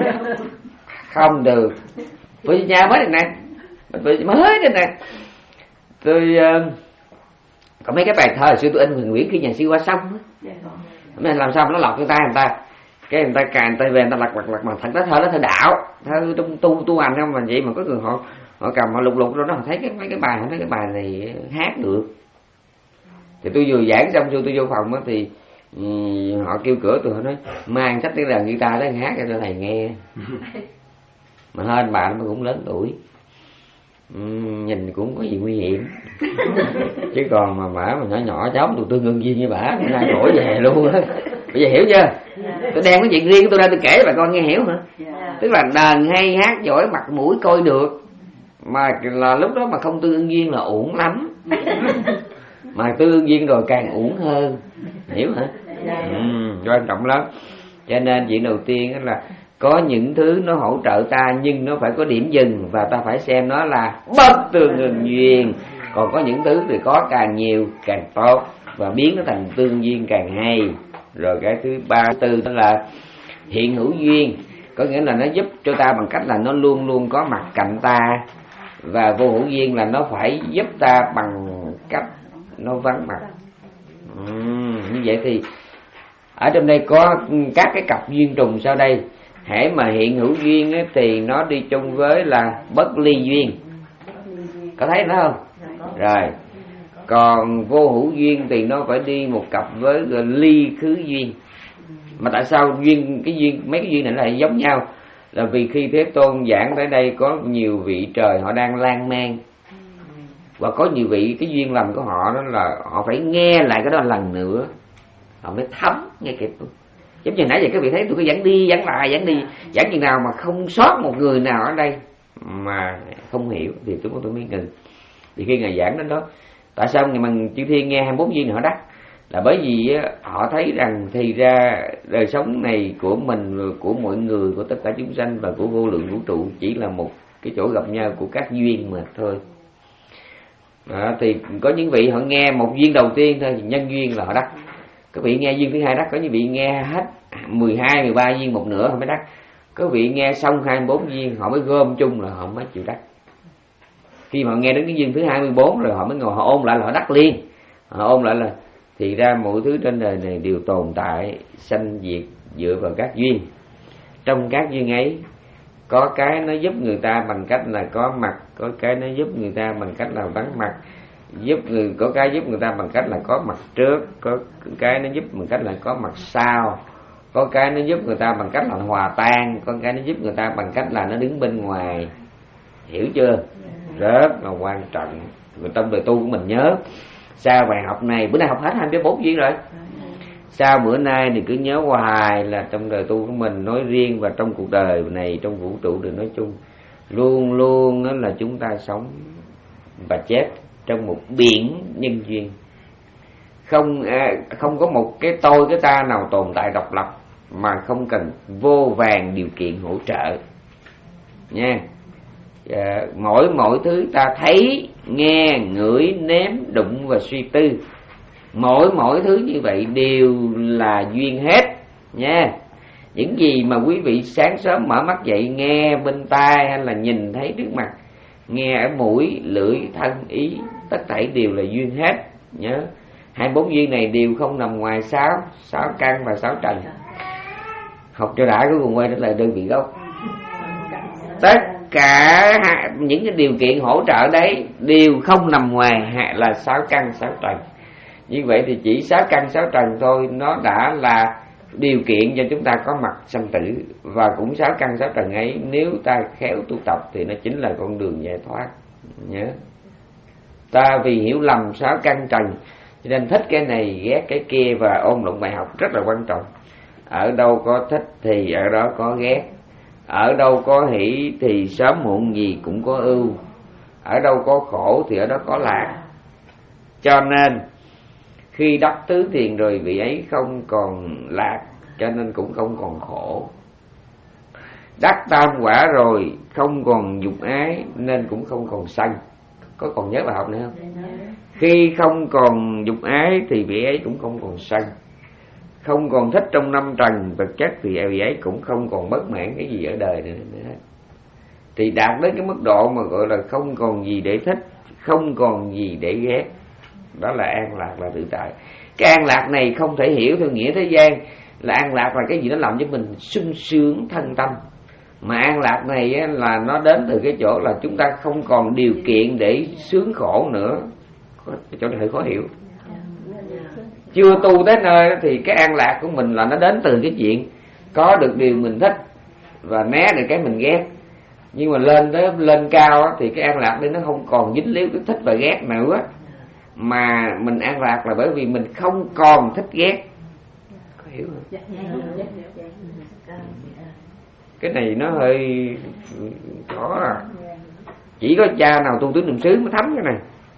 không được. Tôi nhà mới đây nè, tôi mới đây nè, tôi uh, có mấy cái bài thơ hồi xưa tôi in Huyền Nguyễn khi nhà sư qua sông á, mình làm sao mà nó lọt cái tay người ta, cái người ta cài tay về người ta lật lật lật, mà thật đó thơ đó thơ đạo, thơ tu tu tu hành không, mà vậy mà có người họ họ cầm họ lục lục rồi đó, họ thấy cái mấy cái bài, họ thấy cái bài này hát được. Thì tôi vừa giảng xong rồi tôi vô phòng á thì um, họ kêu cửa tôi, họ nói mang sách cái đàn guitar đó hát cho thầy nghe. Mà hơn bạn mà cũng lớn tuổi, uhm, nhìn cũng có gì nguy hiểm. Chứ còn mà bả mà nhỏ nhỏ cháu tôi tương ưng duyên với bả, nay đổi về luôn á. Bây giờ hiểu chưa? Tôi đem cái chuyện riêng của tôi ra tôi kể bà con nghe, hiểu hả? Tức là đàn hay hát giỏi, mặt mũi coi được, mà là lúc đó mà không tương ưng duyên là uổng lắm. Mà tương ưng duyên rồi càng uổng hơn, hiểu hả? Uhm, quan trọng lắm. Cho nên chuyện đầu tiên là có những thứ nó hỗ trợ ta nhưng nó phải có điểm dừng, và ta phải xem nó là bất tương ưng duyên. Còn có những thứ thì có càng nhiều càng tốt, và biến nó thành tương duyên càng hay. Rồi cái thứ ba tư đó là hiện hữu duyên, có nghĩa là nó giúp cho ta bằng cách là nó luôn luôn có mặt cạnh ta. Và vô hữu duyên là nó phải giúp ta bằng cách nó vắng mặt. uhm, Như vậy thì ở trong đây có các cái cặp duyên trùng sau đây. Hễ mà hiện hữu duyên ấy, thì nó đi chung với là bất ly duyên, có thấy nó không? Rồi còn vô hữu duyên thì nó phải đi một cặp với ly khứ duyên. Mà tại sao duyên cái duyên mấy cái duyên này lại giống nhau? Là vì khi Thế Tôn giảng tới đây có nhiều vị trời họ đang lan man, và có nhiều vị cái duyên lành của họ đó là họ phải nghe lại cái đó lần nữa, họ mới thấm nghe kịp. Giống như nãy giờ các vị thấy tôi cứ dẫn đi dẫn lại dẫn đi dẫn chừng nào mà không sót một người nào ở đây mà không hiểu thì tôi tôi mới ngừng. Thì khi ngài giảng đến đó, tại sao ngày mà chư thiên nghe hai mươi bốn duyên họ đắc, là bởi vì họ thấy rằng thì ra đời sống này của mình, của mọi người, của tất cả chúng sanh và của vô lượng vũ trụ chỉ là một cái chỗ gặp nhau của các duyên mà thôi. Đó, thì có những vị họ nghe một duyên đầu tiên thôi, nhân duyên là họ đắc. Có vị nghe duyên thứ hai đắc, có những vị nghe hết mười hai, mười ba duyên một nửa họ mới đắc. Có vị nghe xong hai mươi bốn duyên họ mới gom chung là họ mới chịu đắc. Khi mà họ nghe đến cái duyên thứ hai mươi bốn rồi họ mới ngồi họ ôn lại là họ đắc liền. Họ ôn lại là thì ra mọi thứ trên đời này đều tồn tại sanh diệt dựa vào các duyên. Trong các duyên ấy có cái nó giúp người ta bằng cách là có mặt, có cái nó giúp người ta bằng cách là vắng mặt, giúp người có cái giúp người ta bằng cách là có mặt trước, có cái nó giúp bằng cách là có mặt sau, có cái nó giúp người ta bằng cách là hòa tan, có cái nó giúp người ta bằng cách là nó đứng bên ngoài. Hiểu chưa? Rất là quan trọng. Người trong đời tu của mình nhớ, sau bài học này, bữa nay học hết hai mươi bốn duyên rồi. Sau bữa nay thì cứ nhớ hoài là trong đời tu của mình nói riêng và trong cuộc đời này, trong vũ trụ được nói chung, luôn luôn đó là chúng ta sống và chết trong một biển nhân duyên. Không không có một cái tôi cái ta nào tồn tại độc lập mà không cần vô vàn điều kiện hỗ trợ nha. À, mỗi mỗi thứ ta thấy, nghe, ngửi, nếm, đụng và suy tư, mỗi mỗi thứ như vậy đều là duyên hết nha. Những gì mà quý vị sáng sớm mở mắt dậy nghe bên tai hay là nhìn thấy trước mặt, nghe ở mũi, lưỡi, thân, ý, tất thảy đều là duyên hết. Nhớ hai bốn duyên này đều không nằm ngoài sáu sáu căn và sáu trần. Học cho đã cuối cùng quay trở lại đơn vị gốc. Tất cả những cái điều kiện hỗ trợ đấy đều không nằm ngoài là sáu căn sáu trần. Như vậy thì chỉ sáu căn sáu trần thôi nó đã là điều kiện cho chúng ta có mặt sanh tử. Và cũng sáu căn sáu trần ấy nếu ta khéo tu tập thì nó chính là con đường giải thoát. Nhớ, ta vì hiểu lầm sáu căn trần cho nên thích cái này ghét cái kia và ôn luyện bài học rất là quan trọng. Ở đâu có thích thì ở đó có ghét, ở đâu có hỷ thì sớm muộn gì cũng có ưu, ở đâu có khổ thì ở đó có lạc. Cho nên khi đắc tứ thiền rồi vị ấy không còn lạc, cho nên cũng không còn khổ. Đắc tam quả rồi không còn dục ái nên cũng không còn sân. Có còn nhớ bài học này không? Khi không còn dục ái thì vị ấy cũng không còn sân. Không còn thích trong năm trần vật chất thì vị ấy cũng không còn bất mãn cái gì ở đời nữa, nữa. Thì đạt đến cái mức độ mà gọi là không còn gì để thích, không còn gì để ghét. Đó là an lạc, là tự tại. Cái an lạc này không thể hiểu theo nghĩa thế gian là an lạc là cái gì nó làm cho mình sung sướng thân tâm. Mà an lạc này là nó đến từ cái chỗ là chúng ta không còn điều kiện để sướng khổ nữa. Cái chỗ này hơi khó hiểu. Chưa tu tới nơi thì cái an lạc của mình là nó đến từ cái chuyện có được điều mình thích và né được cái mình ghét. Nhưng mà lên tới lên cao thì cái an lạc đấy nó không còn dính líu cái thích và ghét nữa, mà mình an lạc là bởi vì mình không còn thích ghét. Có hiểu không? Cái này nó hơi khó à. Chỉ có cha nào tu tứ niệm xứ mới thấm cái này.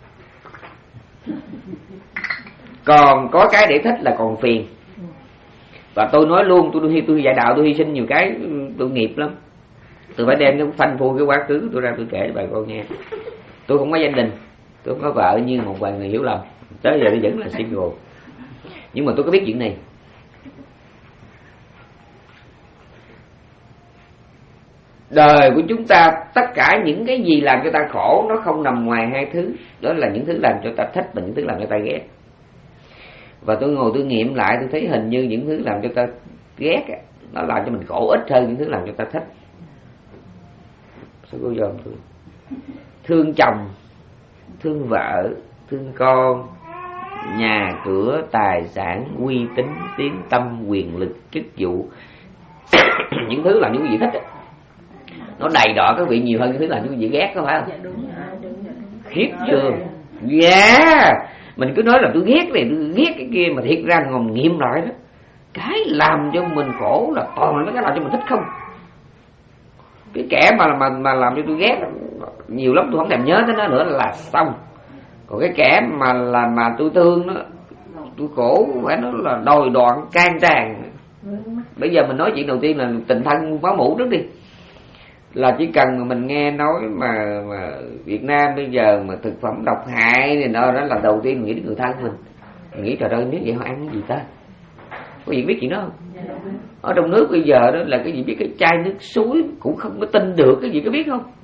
Còn có cái để thích là còn phiền. Và tôi nói luôn, tôi tôi, tôi dạy đạo tôi hy sinh nhiều cái tội nghiệp lắm. Tôi phải đem cái phanh phui cái quá khứ của tôi ra tôi kể cho bà con nghe. Tôi không có gia đình, tôi không có vợ như một vài người hiểu lầm. Tới giờ tôi vẫn là single. Nhưng mà tôi có biết chuyện này. Đời của chúng ta, tất cả những cái gì làm cho ta khổ nó không nằm ngoài hai thứ. Đó là những thứ làm cho ta thích và những thứ làm cho ta ghét. Và tôi ngồi tôi nghiệm lại, tôi thấy hình như những thứ làm cho ta ghét nó làm cho mình khổ ít hơn những thứ làm cho ta thích. Sao cô dòm tôi? Thương chồng, thương vợ, thương con, nhà cửa, tài sản, uy tín, tiếng tâm, quyền lực, chức vụ. Những thứ làm những cái gì thích ấy, nó đầy đọa các vị nhiều hơn những thứ làm những cái gì ghét, có phải không? Khiếp chưa? Yeah. Mình cứ nói là tôi ghét này, tôi ghét cái kia, mà thiệt ra ngồi nghiệm lại đó, cái làm cho mình khổ là toàn là cái làm cho mình thích không. Cái kẻ mà mà mà làm cho tôi ghét nhiều lắm, tôi không thèm nhớ tới nó nữa là xong. Còn cái kẻ mà là mà tôi thương nó, tôi khổ phải nó là đòi đoạn can tràn. Bây giờ mình nói chuyện đầu tiên là tình thân phá mũ trước đi. Là chỉ cần mà mình nghe nói mà, mà Việt Nam bây giờ mà thực phẩm độc hại thì nó đó là đầu tiên mình nghĩ đến người thân mình. Mình nghĩ trời ơi nếu vậy họ ăn cái gì ta? Có gì biết chuyện đó không? Ở trong nước bây giờ đó là cái gì biết cái chai nước suối cũng không có tin được, cái gì có biết không?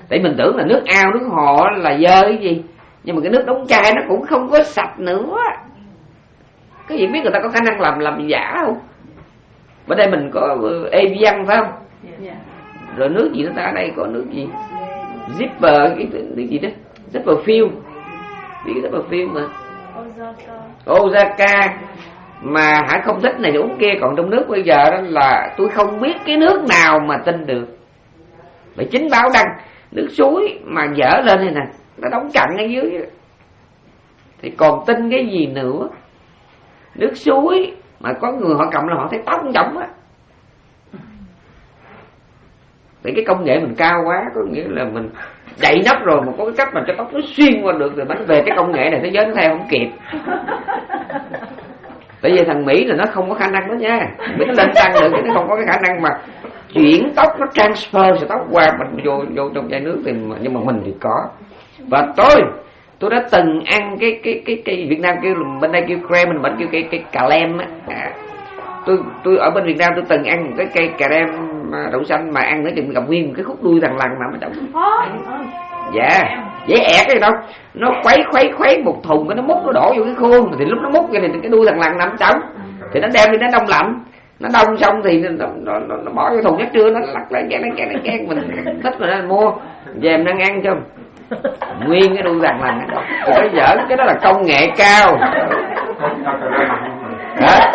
Tại mình tưởng là nước ao nước hồ là dơ cái gì, nhưng mà cái nước đóng chai nó cũng không có sạch nữa. Cái gì biết người ta có khả năng làm làm giả không? Ở đây mình có Evian phải không? Yeah. Rồi nước gì nữa ta, ở đây có nước gì? Zipper cái nước gì đó, Zipper Film, biết cái Zipper Film mà. Osaka. Mà Hải không thích này uống kia, còn trong nước bây giờ đó là tôi không biết cái nước nào mà tin được. Bởi chính báo đăng nước suối mà dở lên này nè, nó đóng cặn ở dưới thì còn tin cái gì nữa. Nước suối mà có người họ cầm là họ thấy tóc trọng á. Thì cái công nghệ mình cao quá, có nghĩa là mình đậy nắp rồi mà có cái cách mà cho tóc nó xuyên qua được, rồi bánh về cái công nghệ này thế giới nó theo không kịp. Tại vì thằng Mỹ là nó không có khả năng đó nha. Mỹ nó lên tăng được, nó không có cái khả năng mà chuyển tóc, nó transfer sự tóc qua mình vô vô trong chai nước thì mà, nhưng mà mình thì có. Và tôi tôi đã từng ăn cái cái cái cái Việt Nam kêu, bên đây kêu creme, mình vẫn kêu cái cái cà lem á. À, tôi tôi ở bên Việt Nam tôi từng ăn một cái cây cà lem đậu xanh mà ăn nó chừng gặp nguyên một cái khúc đuôi thằng lằn nằm ở trong. Dạ, dễ ẹt cái gì đâu. Nó khuấy khuấy khuấy một thùng cái nó múc nó đổ vô cái khuôn, thì lúc nó múc cái này cái đuôi thằng lằn nằm trong. Thì nó đem đi nó đông lạnh. Nó đông xong thì nó nó, nó, nó bỏ vô thùng nhất trưa nó lặt lại cái nó cái nó cái mình thích rồi nó mua về mình đang ăn không. Nguyên cái đuôi thằng lằn đó. Cái dở cái đó là công nghệ cao. Hả?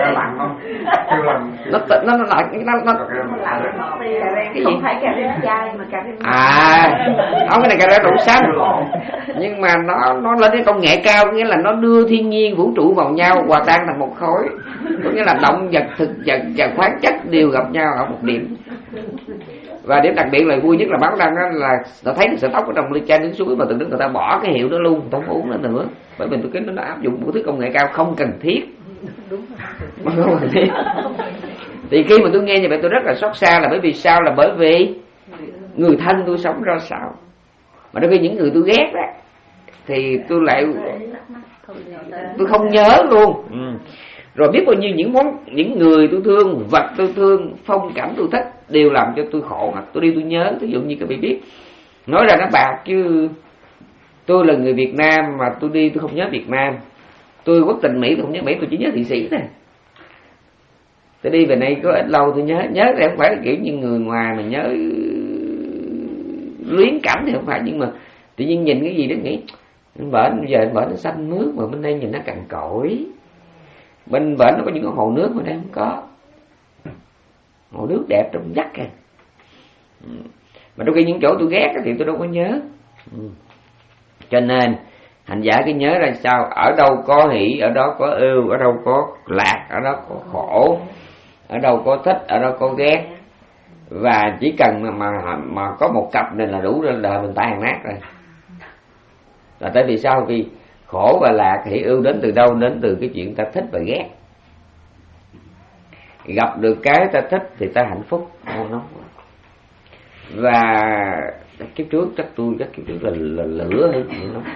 Nó nó nó lại nó nó cái gì? Không phải cà rem chai mà cà rem. À, không, cái này cà rem đậu xanh. Nhưng mà nó nó lên cái công nghệ cao, nghĩa là nó đưa thiên nhiên vũ trụ vào nhau hòa tan thành một khối. Có nghĩa là động vật, thực vật và khoáng chất đều gặp nhau ở một điểm. Và điểm đặc biệt là vui nhất là báo đăng đó là nó thấy được sợi tóc ở trong ly chai nước suối mà từ đó người ta bỏ cái hiệu đó luôn, không uống nữa nữa. Bởi vì tôi kính nó áp dụng một thứ công nghệ cao không cần thiết. Mà không cần thiết. Thì khi mà tôi nghe như vậy tôi rất là xót xa, là bởi vì sao? Là bởi vì người thân tôi sống ra sao. Mà đôi khi những người tôi ghét đó thì tôi lại tôi không nhớ luôn. Ừ. Rồi biết bao nhiêu những món, những người tôi thương, vật tôi thương, phong cảnh tôi thích đều làm cho tôi khổ. Tôi đi tôi nhớ, ví dụ như các vị biết, nói ra nó bạc chứ tôi là người Việt Nam mà tôi đi tôi không nhớ Việt Nam. Tôi quốc tịch Mỹ tôi không nhớ Mỹ, tôi chỉ nhớ Thụy Sĩ thôi. Tôi đi về đây có ít lâu tôi nhớ, nhớ thì không phải là kiểu như người ngoài mà nhớ luyến cảnh thì không phải, nhưng mà tự nhiên nhìn cái gì đó nghĩ bển bây giờ bển nó xanh mướt mà bên đây nhìn nó cằn cỗi. Bên bển nó có những cái hồ nước mà đây không có. Hồ nước đẹp trong vắt kìa. Mà đôi khi những chỗ tôi ghét thì tôi đâu có nhớ. Cho nên hành giả cứ nhớ ra sao, ở đâu có hỷ ở đó có ưu, ở đâu có lạc ở đó có khổ, ở đâu có thích ở đó có ghét. Và chỉ cần mà mà, mà có một cặp này là đủ rồi, đời mình tan nát rồi. Là tại vì sao? Vì khổ và lạc, hỷ ưu đến từ đâu? Đến từ cái chuyện ta thích và ghét. Gặp được cái ta thích thì ta hạnh phúc. Và kiếp trước chắc tôi chắc kiếp trước là, là lửa hơn vậy đó.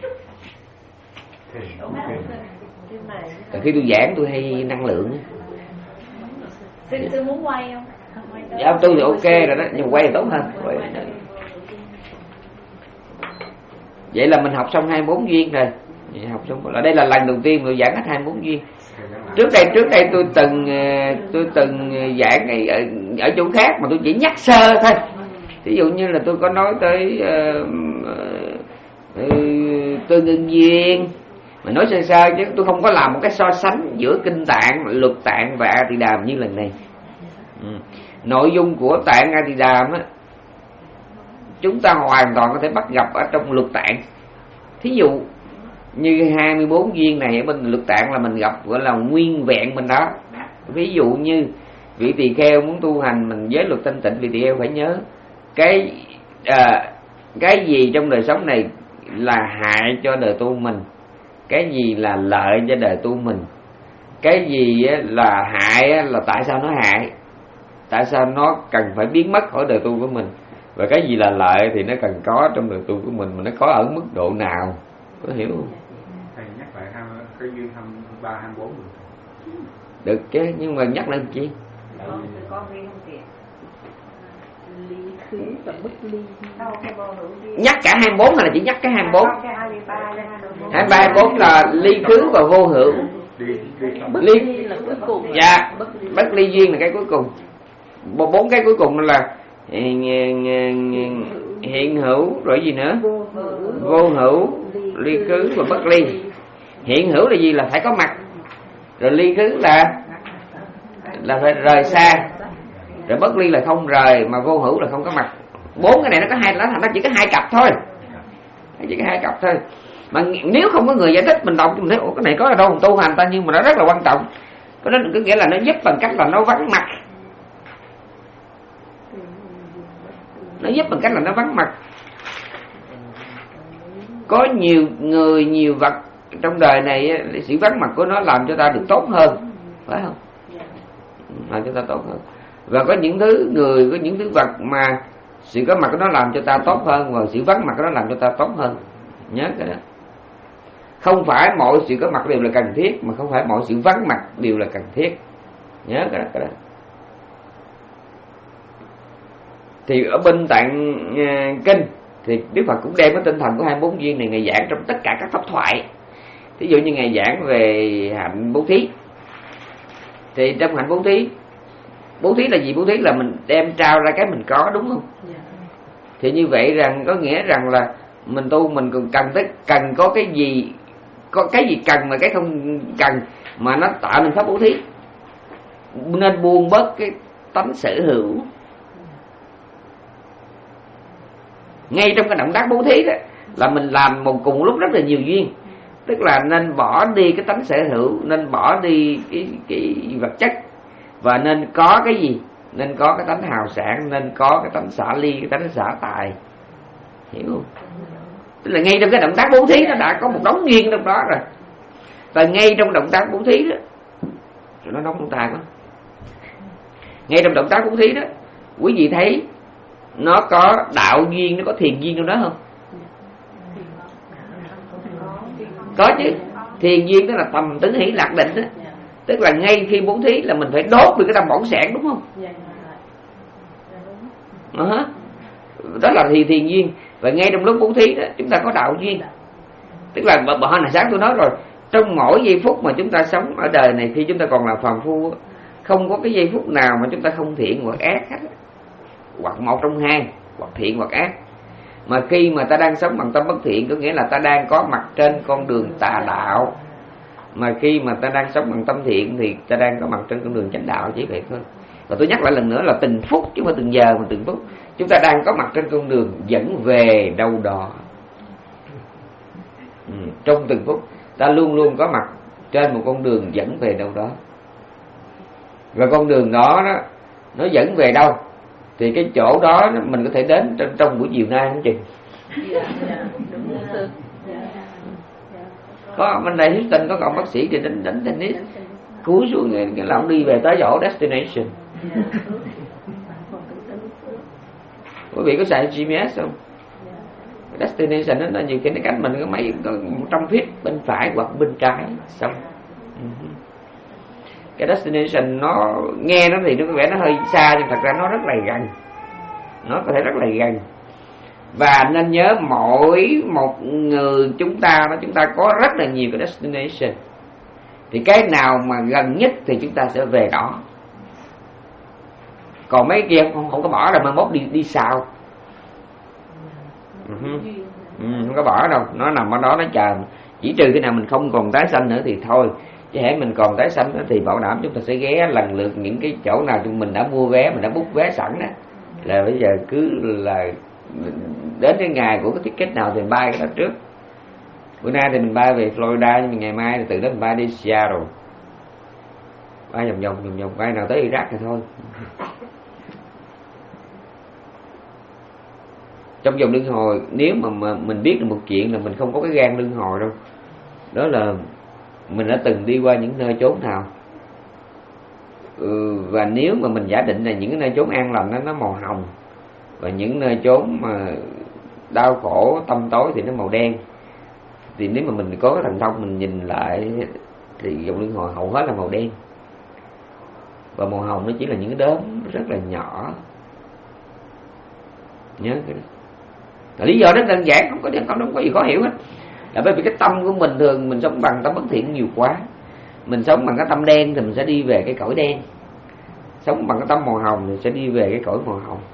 Từ khi tôi giảng tôi hay năng lượng. Sư, sư muốn quay không? Dạ tôi thì ok rồi đó, nhưng quay thì tốt hơn. Quay. Vậy là mình học xong hai mươi bốn duyên rồi. Học xong là đây là lần đầu tiên tôi giảng hết hai mươi bốn duyên. Trước đây trước đây tôi từng tôi từng giảng ở, ở chỗ khác mà tôi chỉ nhắc sơ thôi. Ví dụ như là tôi có nói tới uh, uh, tương ưng duyên, mà nói sơ sơ chứ tôi không có làm một cái so sánh giữa kinh tạng, luật tạng và A Tỳ Đàm như lần này. Ừ. Nội dung của tạng A Tỳ Đàm á, chúng ta hoàn toàn có thể bắt gặp ở trong luật tạng. Thí dụ như hai mươi bốn duyên này ở bên luật tạng là mình gặp gọi là nguyên vẹn bên đó. Ví dụ như vị tỳ kheo muốn tu hành mình giới luật thanh tịnh, vị tỳ kheo phải nhớ cái à, cái gì trong đời sống này là hại cho đời tu mình, cái gì là lợi cho đời tu mình, cái gì là hại là tại sao nó hại, tại sao nó cần phải biến mất khỏi đời tu của mình, và cái gì là lợi thì nó cần có trong đời tu của mình, mà nó có ở mức độ nào, có hiểu không? Thầy nhắc lại cái duyên hai mươi ba, hai mươi bốn được chứ, nhưng mà nhắc lên chi? Nhắc cả hai mươi bốn hay là chỉ nhắc cái hai mươi bốn? hai mươi ba hai mươi bốn là ly khứ và vô hữu. Ly là cuối cùng. Dạ, bất ly duyên là cái cuối cùng. Bốn cái cuối cùng là hiện hữu rồi gì nữa? Vô hữu, ly khứ và bất ly. Hiện hữu là gì? Là phải có mặt. Rồi ly khứ là là phải rời xa. Rồi bất ly là không rời, mà vô hữu là không có mặt. Bốn cái này nó có hai, nó nó chỉ có hai cặp thôi. Nó chỉ có hai cặp thôi. Mà nếu không có người giải thích, mình đọc mình thấy ủa cái này có ở đâu mình tu hành ta, nhưng mà nó rất là quan trọng. Có nó có nghĩa là nó giúp bằng cách là nó vắng mặt. Nó giúp bằng cách là nó vắng mặt. Có nhiều người, nhiều vật trong đời này, sự vắng mặt của nó làm cho ta được tốt hơn, phải không? Làm cho ta tốt hơn. Và có những thứ người, có những thứ vật mà sự có mặt của nó làm cho ta tốt hơn, và sự vắng mặt của nó làm cho ta tốt hơn. Nhớ cái đó. Không phải mọi sự có mặt đều là cần thiết, mà không phải mọi sự vắng mặt đều là cần thiết. Nhớ cái đó, cái đó. Thì ở bên Tạng uh, Kinh thì Đức Phật cũng đem cái tinh thần của hai mươi bốn duyên này Ngài giảng trong tất cả các pháp thoại. Ví dụ như Ngài giảng về hạnh bố thí, thì trong hạnh bố thí, bố thí là gì? Bố thí là mình đem trao ra cái mình có, đúng không? Thì như vậy rằng có nghĩa rằng là mình tu mình còn cần tới cần có cái gì, có cái gì cần mà cái không cần, mà nó tạo nên pháp bố thí. Nên buông bớt cái tánh sở hữu. Ngay trong cái động tác bố thí đó là mình làm một cùng lúc rất là nhiều duyên. Tức là nên bỏ đi cái tánh sở hữu, nên bỏ đi cái, cái vật chất, và nên có cái gì? Nên có cái tánh hào sản, nên có cái tánh xả ly, cái tánh xả tài. Hiểu không? Tức là ngay trong cái động tác bố thí nó đã có một đống duyên trong đó rồi. Và ngay trong động tác bố thí đó, nó đóng trong tài quá. Ngay trong động tác bố thí đó, quý vị thấy nó có đạo duyên, nó có thiền duyên trong đó không? Có chứ. Thiền duyên đó là tầm tứ hỷ lạc định đó. Tức là ngay khi bố thí là mình phải đốt được cái tâm bổn sản, đúng không? Uh-huh. Đó là thì thiền duyên. Và ngay trong lúc bố thí đó chúng ta có đạo duyên. Tức là bà hồi nãy sáng tôi nói rồi, trong mỗi giây phút mà chúng ta sống ở đời này, khi chúng ta còn là phàm phu, không có cái giây phút nào mà chúng ta không thiện hoặc ác hết. Hoặc một trong hai, hoặc thiện hoặc ác. Mà khi mà ta đang sống bằng tâm bất thiện, có nghĩa là ta đang có mặt trên con đường tà đạo. Mà khi mà ta đang sống bằng tâm thiện thì ta đang có mặt trên con đường chánh đạo, chỉ vậy thôi. Và tôi nhắc lại lần nữa là từng phút chứ không phải từng giờ mà từng phút, chúng ta đang có mặt trên con đường dẫn về đâu đó. Ừ, trong từng phút ta luôn luôn có mặt trên một con đường dẫn về đâu đó. Và con đường đó, đó nó dẫn về đâu thì cái chỗ đó mình có thể đến trong, trong buổi chiều nay không chừng. Có bên đây Houston có cậu bác sĩ thì đánh đánh tennis, cúi xuống cái là ông đi về tới chỗ destination. Quý vị có xài giê pê ét không? Destination đó là nhiều khi nó cách mình có mấy một trăm feet bên phải hoặc bên trái xong. Cái destination nó nghe nó thì nó có vẻ nó hơi xa, nhưng thật ra nó rất là gần. Nó có thể rất là gần. Và nên nhớ mỗi một người chúng ta đó, chúng ta có rất là nhiều cái destination. Thì cái nào mà gần nhất thì chúng ta sẽ về đó. Còn mấy kia không, không có bỏ rồi, mà mốt đi đi sao. Uh-huh. Ừ, không có bỏ đâu, nó nằm ở đó nó chờ. Chỉ trừ khi nào mình không còn tái sanh nữa thì thôi. Chứ hễ mình còn tái sanh nữa thì bảo đảm chúng ta sẽ ghé lần lượt những cái chỗ nào chúng mình đã mua vé, mình đã book vé sẵn đó. Là bây giờ cứ là đến cái ngày của cái ticket nào thì mình bay cái đó trước. Bữa nay thì mình bay về Florida, nhưng mà ngày mai thì từ đó mình bay đi Seattle. Bay vòng vòng vòng vòng, bay nào tới Iraq thì thôi. Trong vòng luân hồi, nếu mà, mà mình biết được một chuyện là mình không có cái gan luân hồi đâu. Đó là mình đã từng đi qua những nơi chốn nào. Ừ, và nếu mà mình giả định là những cái nơi chốn an lành đó, nó màu hồng. Và những nơi chốn mà đau khổ, tâm tối thì nó màu đen. Thì nếu mà mình có cái thần thông mình nhìn lại thì vòng luân hồi hầu hết là màu đen. Và màu hồng nó chỉ là những cái đốm rất là nhỏ. Nhớ cái đó. Lý do rất đơn giản, không có không, không có gì khó hiểu hết. Là bởi vì cái tâm của mình thường mình sống bằng tâm bất thiện nhiều quá. Mình sống bằng cái tâm đen thì mình sẽ đi về cái cõi đen. Sống bằng cái tâm màu hồng thì sẽ đi về cái cõi màu hồng.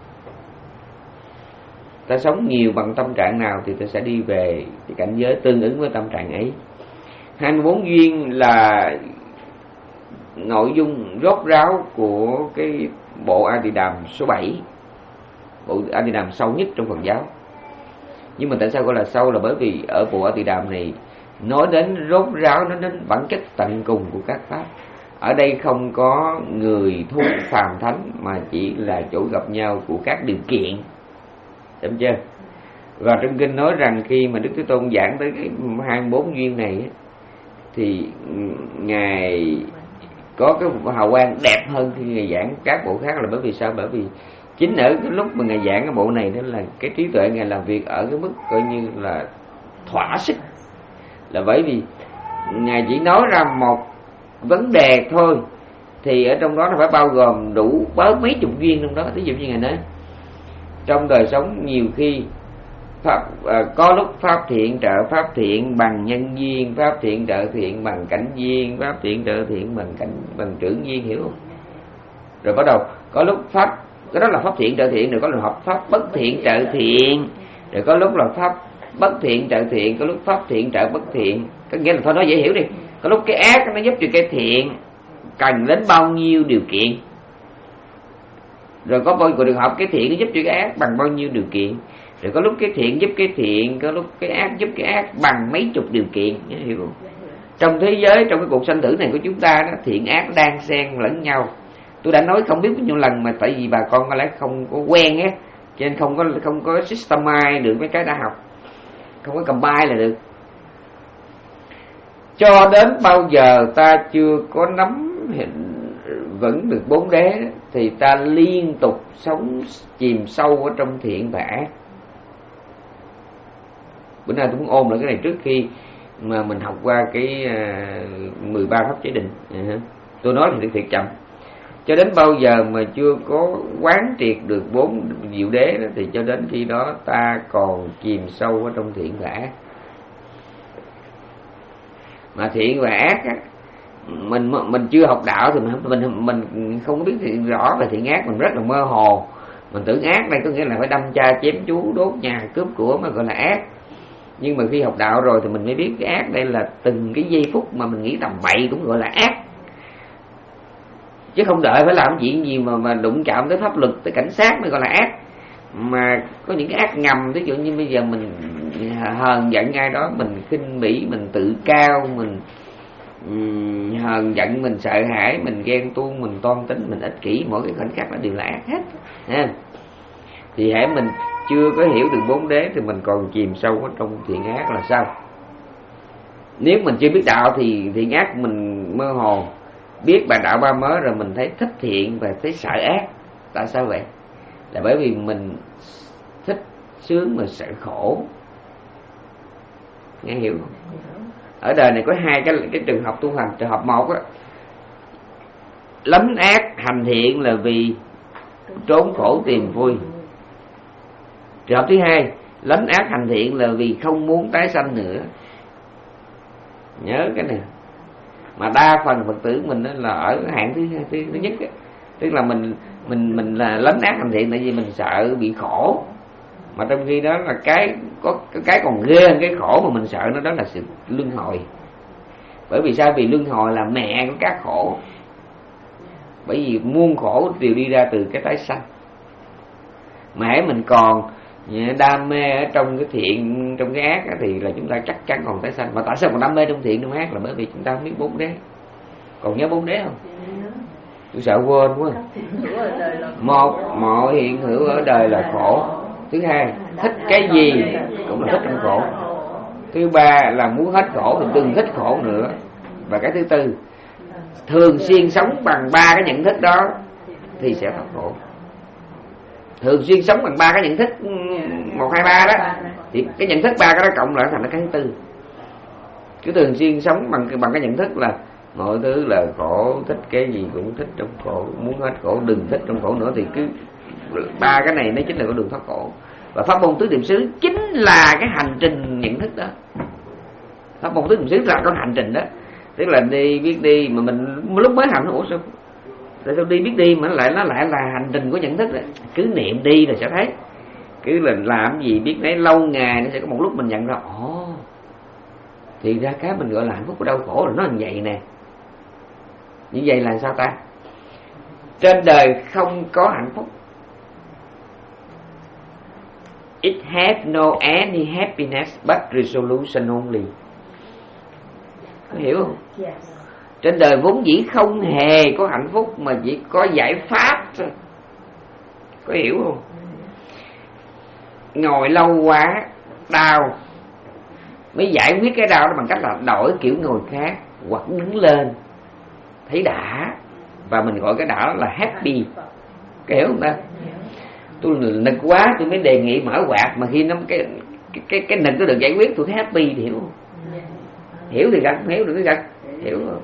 Ta sống nhiều bằng tâm trạng nào thì ta sẽ đi về cái cảnh giới tương ứng với tâm trạng ấy. hai mươi bốn duyên là nội dung rốt ráo của cái bộ A Tỳ Đàm số bảy, bộ A Tỳ Đàm sâu nhất trong Phật giáo. Nhưng mà tại sao gọi là sâu, là bởi vì ở bộ A Tỳ Đàm này nói đến rốt ráo, nói đến bản chất tận cùng của các pháp. Ở đây không có người thu phàm thánh, mà chỉ là chỗ gặp nhau của các điều kiện. Đúng chưa? Và trong kinh nói rằng khi mà Đức Thế Tôn giảng tới cái hai mươi bốn duyên này thì Ngài có cái hào quang đẹp hơn khi Ngài giảng các bộ khác. Là bởi vì sao? Bởi vì chính ở cái lúc mà Ngài giảng cái bộ này đó là cái trí tuệ Ngài làm việc ở cái mức coi như là thỏa sức. Là bởi vì Ngài chỉ nói ra một vấn đề thôi, thì ở trong đó nó phải bao gồm đủ bớt mấy chục duyên trong đó. Ví dụ như Ngài nói trong đời sống nhiều khi pháp, à, có lúc pháp thiện trợ pháp thiện bằng nhân duyên, pháp thiện trợ thiện bằng cảnh duyên, pháp thiện trợ thiện bằng cảnh bằng trưởng duyên, hiểu không? Rồi bắt đầu có lúc pháp, cái đó là pháp thiện trợ thiện, rồi có lúc pháp bất thiện trợ thiện, rồi có lúc là pháp bất thiện trợ thiện, có lúc pháp thiện trợ bất thiện. Có nghĩa là thôi nói dễ hiểu đi, có lúc cái ác nó giúp cho cái thiện cần đến bao nhiêu điều kiện, rồi có bao nhiêu trường hợp cái thiện nó giúp cho cái ác bằng bao nhiêu điều kiện, rồi có lúc cái thiện giúp cái thiện, có lúc cái ác giúp cái ác bằng mấy chục điều kiện, hiểu không? Trong thế giới, trong cái cuộc sanh tử này của chúng ta đó, thiện ác đang xen lẫn nhau. Tôi đã nói không biết bao nhiêu lần, mà tại vì bà con có lẽ không có quen á, cho nên không có không có systemize được mấy cái đã học, không có combine là được. Cho đến bao giờ ta chưa có nắm vững được bốn đế thì ta liên tục sống chìm sâu ở trong thiện và ác. Bữa nay tôi muốn ôm lại cái này trước khi mà mình học qua cái uh, mười ba pháp chế định. uh-huh. Tôi nói thì thiệt chậm. Cho đến bao giờ mà chưa có quán triệt được bốn diệu đế đó, thì cho đến khi đó ta còn chìm sâu ở trong thiện và ác. Mà thiện và ác á, mình mình chưa học đạo thì mình mình mình không có biết thiện rõ về thiện ác, mình rất là mơ hồ. Mình tưởng ác đây có nghĩa là phải đâm cha chém chú, đốt nhà, cướp của mà gọi là ác. Nhưng mà khi học đạo rồi thì mình mới biết cái ác đây là từng cái giây phút mà mình nghĩ tầm bậy cũng gọi là ác. Chứ không đợi phải làm chuyện gì mà mà đụng chạm tới pháp luật, tới cảnh sát mới gọi là ác. Mà có những cái ác ngầm, ví dụ như bây giờ mình hờn giận ai đó, mình khinh bỉ, mình tự cao, mình um, hờn giận, mình sợ hãi, mình ghen tuông, mình toan tính, mình ích kỷ, mỗi cái khoảnh khắc là đều là ác hết. Ha. Thì hãy mình chưa có hiểu được bốn đế thì mình còn chìm sâu ở trong thiện ác là sao? Nếu mình chưa biết đạo thì thiện ác mình mơ hồ. Biết bài đạo ba mớ rồi mình thấy thích thiện và thấy sợ ác. Tại sao vậy? Là bởi vì mình thích sướng mà sợ khổ. Nghe hiểu không? Ở đời này có hai cái, cái trường hợp tu hành. Trường hợp một á, lấn ác hành thiện là vì trốn khổ tìm vui. Trường hợp thứ hai, lấn ác hành thiện là vì không muốn tái sanh nữa. Nhớ cái này. Mà đa phần Phật tử mình là ở hạng thứ thứ, thứ nhất ấy. Tức là mình mình mình là lấn ác hành thiện tại vì mình sợ bị khổ. Mà trong khi đó là cái có cái còn ghê hơn cái khổ mà mình sợ nó, đó là sự luân hồi. Bởi vì sao? Vì luân hồi là mẹ của các khổ. Bởi vì muôn khổ đều đi ra từ cái tái sanh. Mà hãy mình còn đam mê ở trong cái thiện, trong cái ác thì là chúng ta chắc chắn còn tái sanh. Mà tại sao còn đam mê trong thiện trong ác? Là bởi vì chúng ta không biết bốn đế. Còn nhớ bốn đế không? Tôi sợ quên quá. Một, mọi hiện hữu ở đời là khổ. Thứ hai, thích cái gì cũng là thích trong khổ. Thứ ba là muốn hết khổ thì đừng thích khổ nữa. Và cái thứ tư, thường xuyên sống bằng ba cái nhận thức đó thì sẽ thoát khổ. Thường xuyên sống bằng ba cái nhận thức một hai ba đó, thì cái nhận thức ba cái đó cộng lại thành cái thứ tư. Cứ thường xuyên sống bằng bằng cái nhận thức là mọi thứ là khổ, thích cái gì cũng thích trong khổ, muốn hết khổ đừng thích trong khổ nữa, thì cứ ba cái này nó chính là con đường thoát khổ. Và pháp môn tứ niệm xứ chính là cái hành trình nhận thức đó. Pháp môn tứ niệm xứ là con hành trình đó. Tức là đi biết đi mà mình lúc mới hành, ủa sao tại sao đi biết đi mà nó lại nó lại là hành trình của nhận thức đó. Cứ niệm đi rồi sẽ thấy, cứ là làm gì biết nấy lâu ngày nó sẽ có một lúc mình nhận ra, ồ thì ra cái mình gọi là hạnh phúc của đau khổ là nó như vậy nè. Như vậy là sao ta? Trên đời không có hạnh phúc. It has no any happiness but resolution only. Có hiểu không? Yes. Trên đời vốn dĩ không hề có hạnh phúc mà chỉ có giải pháp thôi. Có hiểu không? Ngồi lâu quá đau, mới giải quyết cái đau đó bằng cách là đổi kiểu ngồi khác hoặc đứng lên thấy đã, và mình gọi cái đã là happy. Có hiểu không ta? Tôi nực quá tôi mới đề nghị mở quạt, mà khi nó cái cái cái, cái nực nó được giải quyết tôi thấy happy, thì hiểu không? Hiểu thì gật, hiểu được cái gật, hiểu không?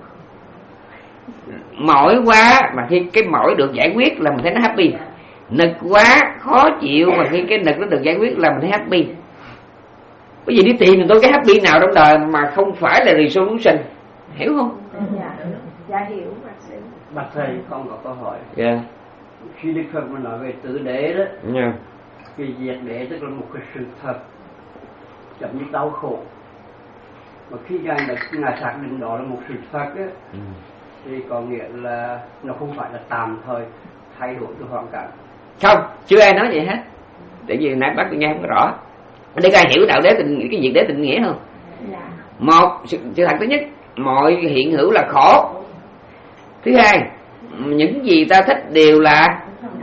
Mỏi quá mà khi cái mỏi được giải quyết là mình thấy nó happy. Nực quá khó chịu mà khi cái nực nó được giải quyết là mình thấy happy. Bởi vì đi tìm tôi cái happy nào trong đời mà không phải là resolution, hiểu không? Dạ, dạ hiểu bác sĩ. Bác thầy con có câu hỏi. Yeah. Khi Đức Phật mà nói về tứ đế đó, Yeah. cái diệt đế tức là một cái sự thật giống như đau khổ. Mà khi ngài đã ngài xác định đó là một sự thật á, Ừ. thì có nghĩa là nó không phải là tạm thời thay đổi từ hoàn cảnh. Không, chưa ai nói vậy hết. Tại vì nãy bác tôi nghe không có rõ. Để ai hiểu đạo đế tình, cái việc đế tình nghĩa không? Dạ. Một, sự, sự thật thứ nhất, mọi hiện hữu là khổ. Thứ hai, những gì ta thích đều là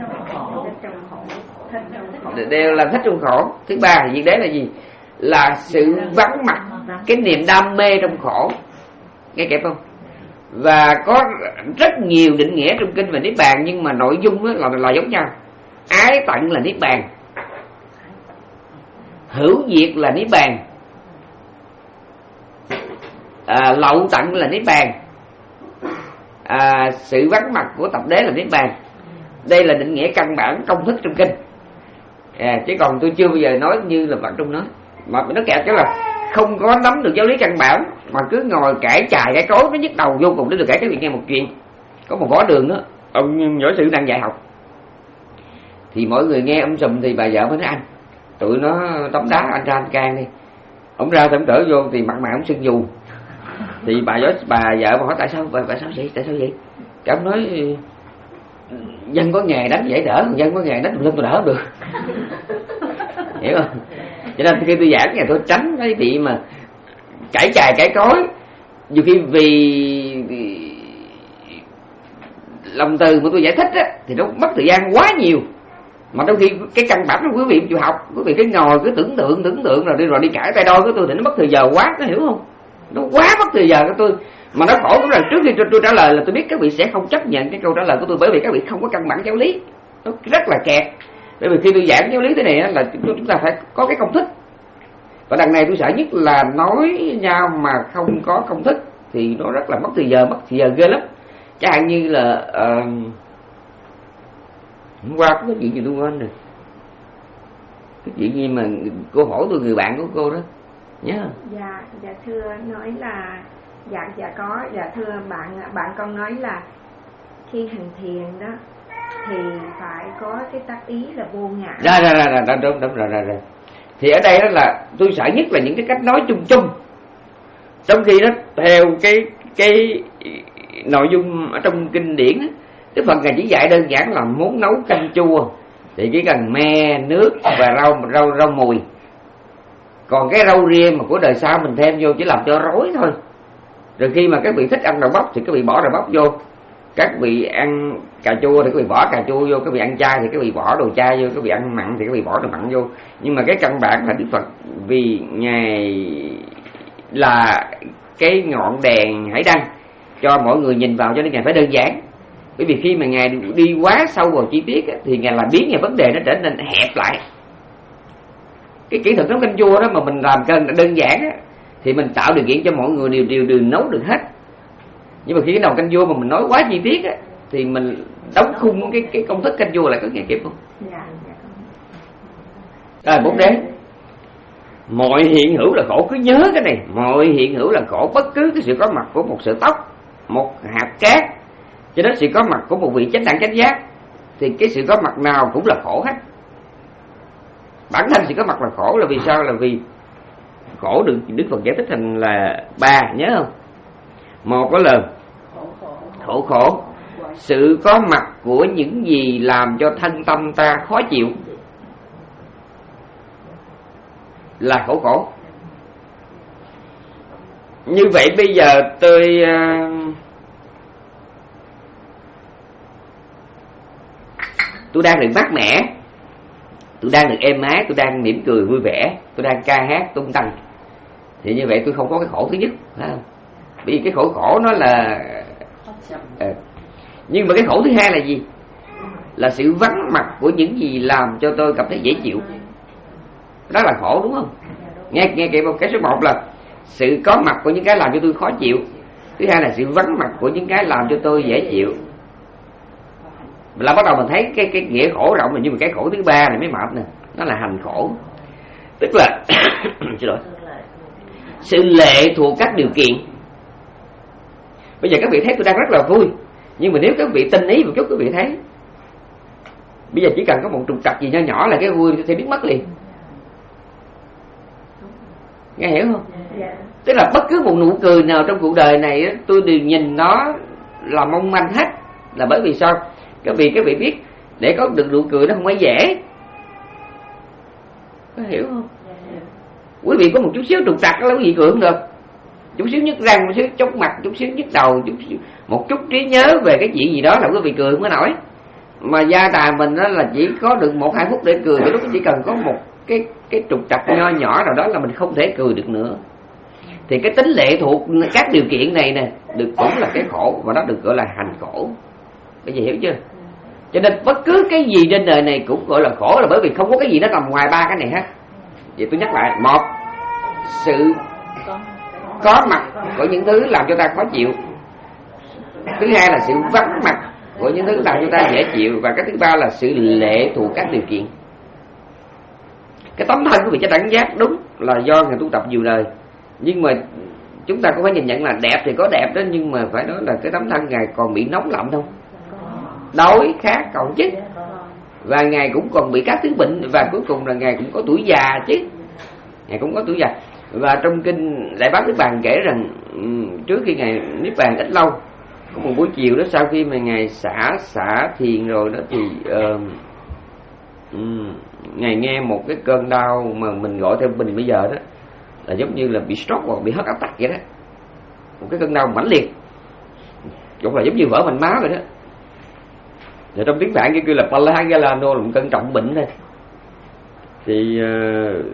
đều là thích trong khổ. Thứ ba, việc đế là gì? Là sự vắng mặt, cái niềm đam mê trong khổ. Nghe kịp không? Và có rất nhiều định nghĩa trong kinh về niết bàn, nhưng mà nội dung là, là giống nhau. Ái tận là niết bàn, hữu diệt là niết bàn, à, lậu tận là niết bàn, à, sự vắng mặt của tập đế là niết bàn. Đây là định nghĩa căn bản công thức trong kinh, à, chứ còn tôi chưa bao giờ nói như là bạn Trung nói. Mà nó kẹt cái là không có nắm được giáo lý căn bản mà cứ ngồi cãi chài cái cối, nó nhức đầu vô cùng. Để được kể các vị nghe một chuyện. Có một võ đường đó, ông võ sư đang dạy học, thì mỗi người nghe ông sùm thì bà vợ mới nói anh tụi nó tống đá anh ra anh can đi. Ông ra thì ông trở vô thì mặt mày ông sưng dù. Thì bà võ bà vợ mà hỏi tại sao bà, bà sao vậy tại sao vậy? Cái ông nói dân có nghề đánh dễ đỡ, dân có nghề đánh lưng tôi đỡ không được. Hiểu không? Cho nên khi tôi giảng nhà tôi tránh cái vị mà cãi chài cãi cối. Dù khi vì lòng từ mà tôi giải thích á, thì nó mất thời gian quá nhiều. Mà đôi khi cái căn bản của quý vị chịu học, quý vị cứ ngồi cứ tưởng tượng tưởng tượng rồi đi rồi đi cãi tay đôi của tôi thì nó mất thời giờ quá, có hiểu không? Nó quá mất thời giờ của tôi. Mà nó khổ cũng là trước khi tôi, tôi trả lời là tôi biết các vị sẽ không chấp nhận cái câu trả lời của tôi, bởi vì các vị không có căn bản giáo lý. Nó rất là kẹt. Bởi vì khi tôi giảng giáo lý thế này là chúng ta phải có cái công thức. Và đằng này tôi sợ nhất là nói nhau mà không có công thức thì nó rất là mất thời giờ, mất thời giờ ghê lắm. Chẳng hạn như là uh, hôm qua có cái chuyện gì tôi quên rồi. Cái chuyện gì mà cô hỏi tôi, người bạn của cô đó, nhớ không? Dạ, dạ thưa nói là dạ dạ có, dạ thưa bạn bạn con nói là khi hành thiền đó thì phải có cái tác ý là vô ngã. Ra ra ra ra đúng đúng rồi rồi rồi. Thì ở đây đó là tôi sợ nhất là những cái cách nói chung chung, trong khi đó theo cái cái nội dung ở trong kinh điển đó, Đức Phật ngài chỉ dạy đơn giản là muốn nấu canh chua thì chỉ cần me, nước và rau rau rau mùi. Còn cái rau ria mà của đời sau mình thêm vô chỉ làm cho rối thôi. Rồi khi mà các vị thích ăn đậu bắp thì các vị bỏ đậu bắp vô, các vị ăn cà chua thì các vị bỏ cà chua vô, các vị ăn chay thì các vị bỏ đồ chay vô, các vị ăn mặn thì các vị bỏ đồ mặn vô. Nhưng mà cái căn bản là Đức Phật vì ngài là cái ngọn đèn hải đăng cho mọi người nhìn vào, cho nên ngài phải đơn giản. Bởi vì khi mà ngài đi quá sâu vào chi tiết thì ngài làm biến ngài vấn đề nó trở nên hẹp lại. Cái kỹ thuật nấu canh chua đó mà mình làm cân đơn giản á, thì mình tạo điều kiện cho mọi người đều đều đều nấu được hết. Nhưng mà khi cái nồi canh chua mà mình nói quá chi tiết á, thì mình đóng khung cái cái công thức canh chua lại, có nghe kịp không? Dạ, dạ. À, bốn đế. Mọi hiện hữu là khổ, cứ nhớ cái này. Mọi hiện hữu là khổ, bất cứ cái sự có mặt của một sợi tóc, một hạt cát, cho đến sự có mặt của một vị chánh đẳng chánh giác, thì cái sự có mặt nào cũng là khổ hết. Bản thân sự có mặt là khổ là vì sao? Là vì khổ được Đức Phật giải thích thành là ba, nhớ không? Một đó là khổ khổ, sự có mặt của những gì làm cho thân tâm ta khó chịu là khổ khổ. Như vậy bây giờ tôi tôi đang được mát mẻ, tôi đang được êm ái, tôi đang mỉm cười vui vẻ, tôi đang ca hát tung tăng, thì như vậy tôi không có cái khổ thứ nhất, phải không? Bởi vì cái khổ khổ nó là à, nhưng mà cái khổ thứ hai là gì? Là sự vắng mặt của những gì làm cho tôi cảm thấy dễ chịu. Đó là khổ, đúng không? Nghe nghe kỹ một cái số một là sự có mặt của những cái làm cho tôi khó chịu. Thứ hai là sự vắng mặt của những cái làm cho tôi dễ chịu. Là bắt đầu mình thấy cái cái nghĩa khổ rộng, nhưng mà cái khổ thứ ba này mới mệt nè, nó là hành khổ. Tức là xin lỗi, sự lệ thuộc các điều kiện. Bây giờ các vị thấy tôi đang rất là vui, nhưng mà nếu các vị tinh ý một chút, các vị thấy bây giờ chỉ cần có một trục trặc gì nho nhỏ là cái vui sẽ biến mất liền. Nghe hiểu không? Tức là bất cứ một nụ cười nào trong cuộc đời này tôi đều nhìn nó là mong manh hết. Là bởi vì sao? Các vị các vị biết để có được nụ cười nó không phải dễ. Có hiểu không? Quý vị có một chút xíu trục trặc là quý vị cười không được. Chút xíu nhức răng, một xíu chốc mặt, chút xíu nhức đầu, chút xíu, một chút trí nhớ về cái chuyện gì đó là quý vị cười không có nổi. Mà gia tài mình đó là chỉ có được một hai phút để cười, cái lúc chỉ cần có một cái cái trục trặc nho nhỏ nào đó là mình không thể cười được nữa. Thì cái tính lệ thuộc các điều kiện này nè được cũng là cái khổ, và nó được gọi là hành khổ. Bây giờ hiểu chưa? Cho nên bất cứ cái gì trên đời này cũng gọi là khổ, là bởi vì không có cái gì nó nằm ngoài ba cái này hết. Vậy tôi nhắc lại: một, sự có mặt của những thứ làm cho ta khó chịu. Thứ hai là sự vắng mặt của những thứ làm cho ta dễ chịu. Và cái thứ ba là sự lệ thuộc các điều kiện. Cái tấm thân của vị chánh đẳng giác đúng là do Ngài tu tập nhiều đời, nhưng mà chúng ta cũng phải nhìn nhận là đẹp thì có đẹp đó, nhưng mà phải nói là cái tấm thân Ngài còn bị nóng lạnh không? Đói khát còn chứ. Và Ngài cũng còn bị các thứ bệnh. Và cuối cùng là Ngài cũng có tuổi già chứ. Ngài cũng có tuổi già. Và trong kinh Đại Bát Niết Bàn kể rằng trước khi Ngài Niết Bàn ít lâu, có một buổi chiều đó, sau khi mà Ngài xả xả thiền rồi đó, thì uh, um, Ngài nghe một cái cơn đau mà mình gọi theo mình bây giờ đó là giống như là bị stroke hoặc bị heart attack vậy đó. Một cái cơn đau mãnh liệt, cũng là giống như vỡ mạch máu vậy đó. Và trong tiếng Phạn kia kêu là Palagalano, là một cơn trọng bệnh thôi. Thì uh,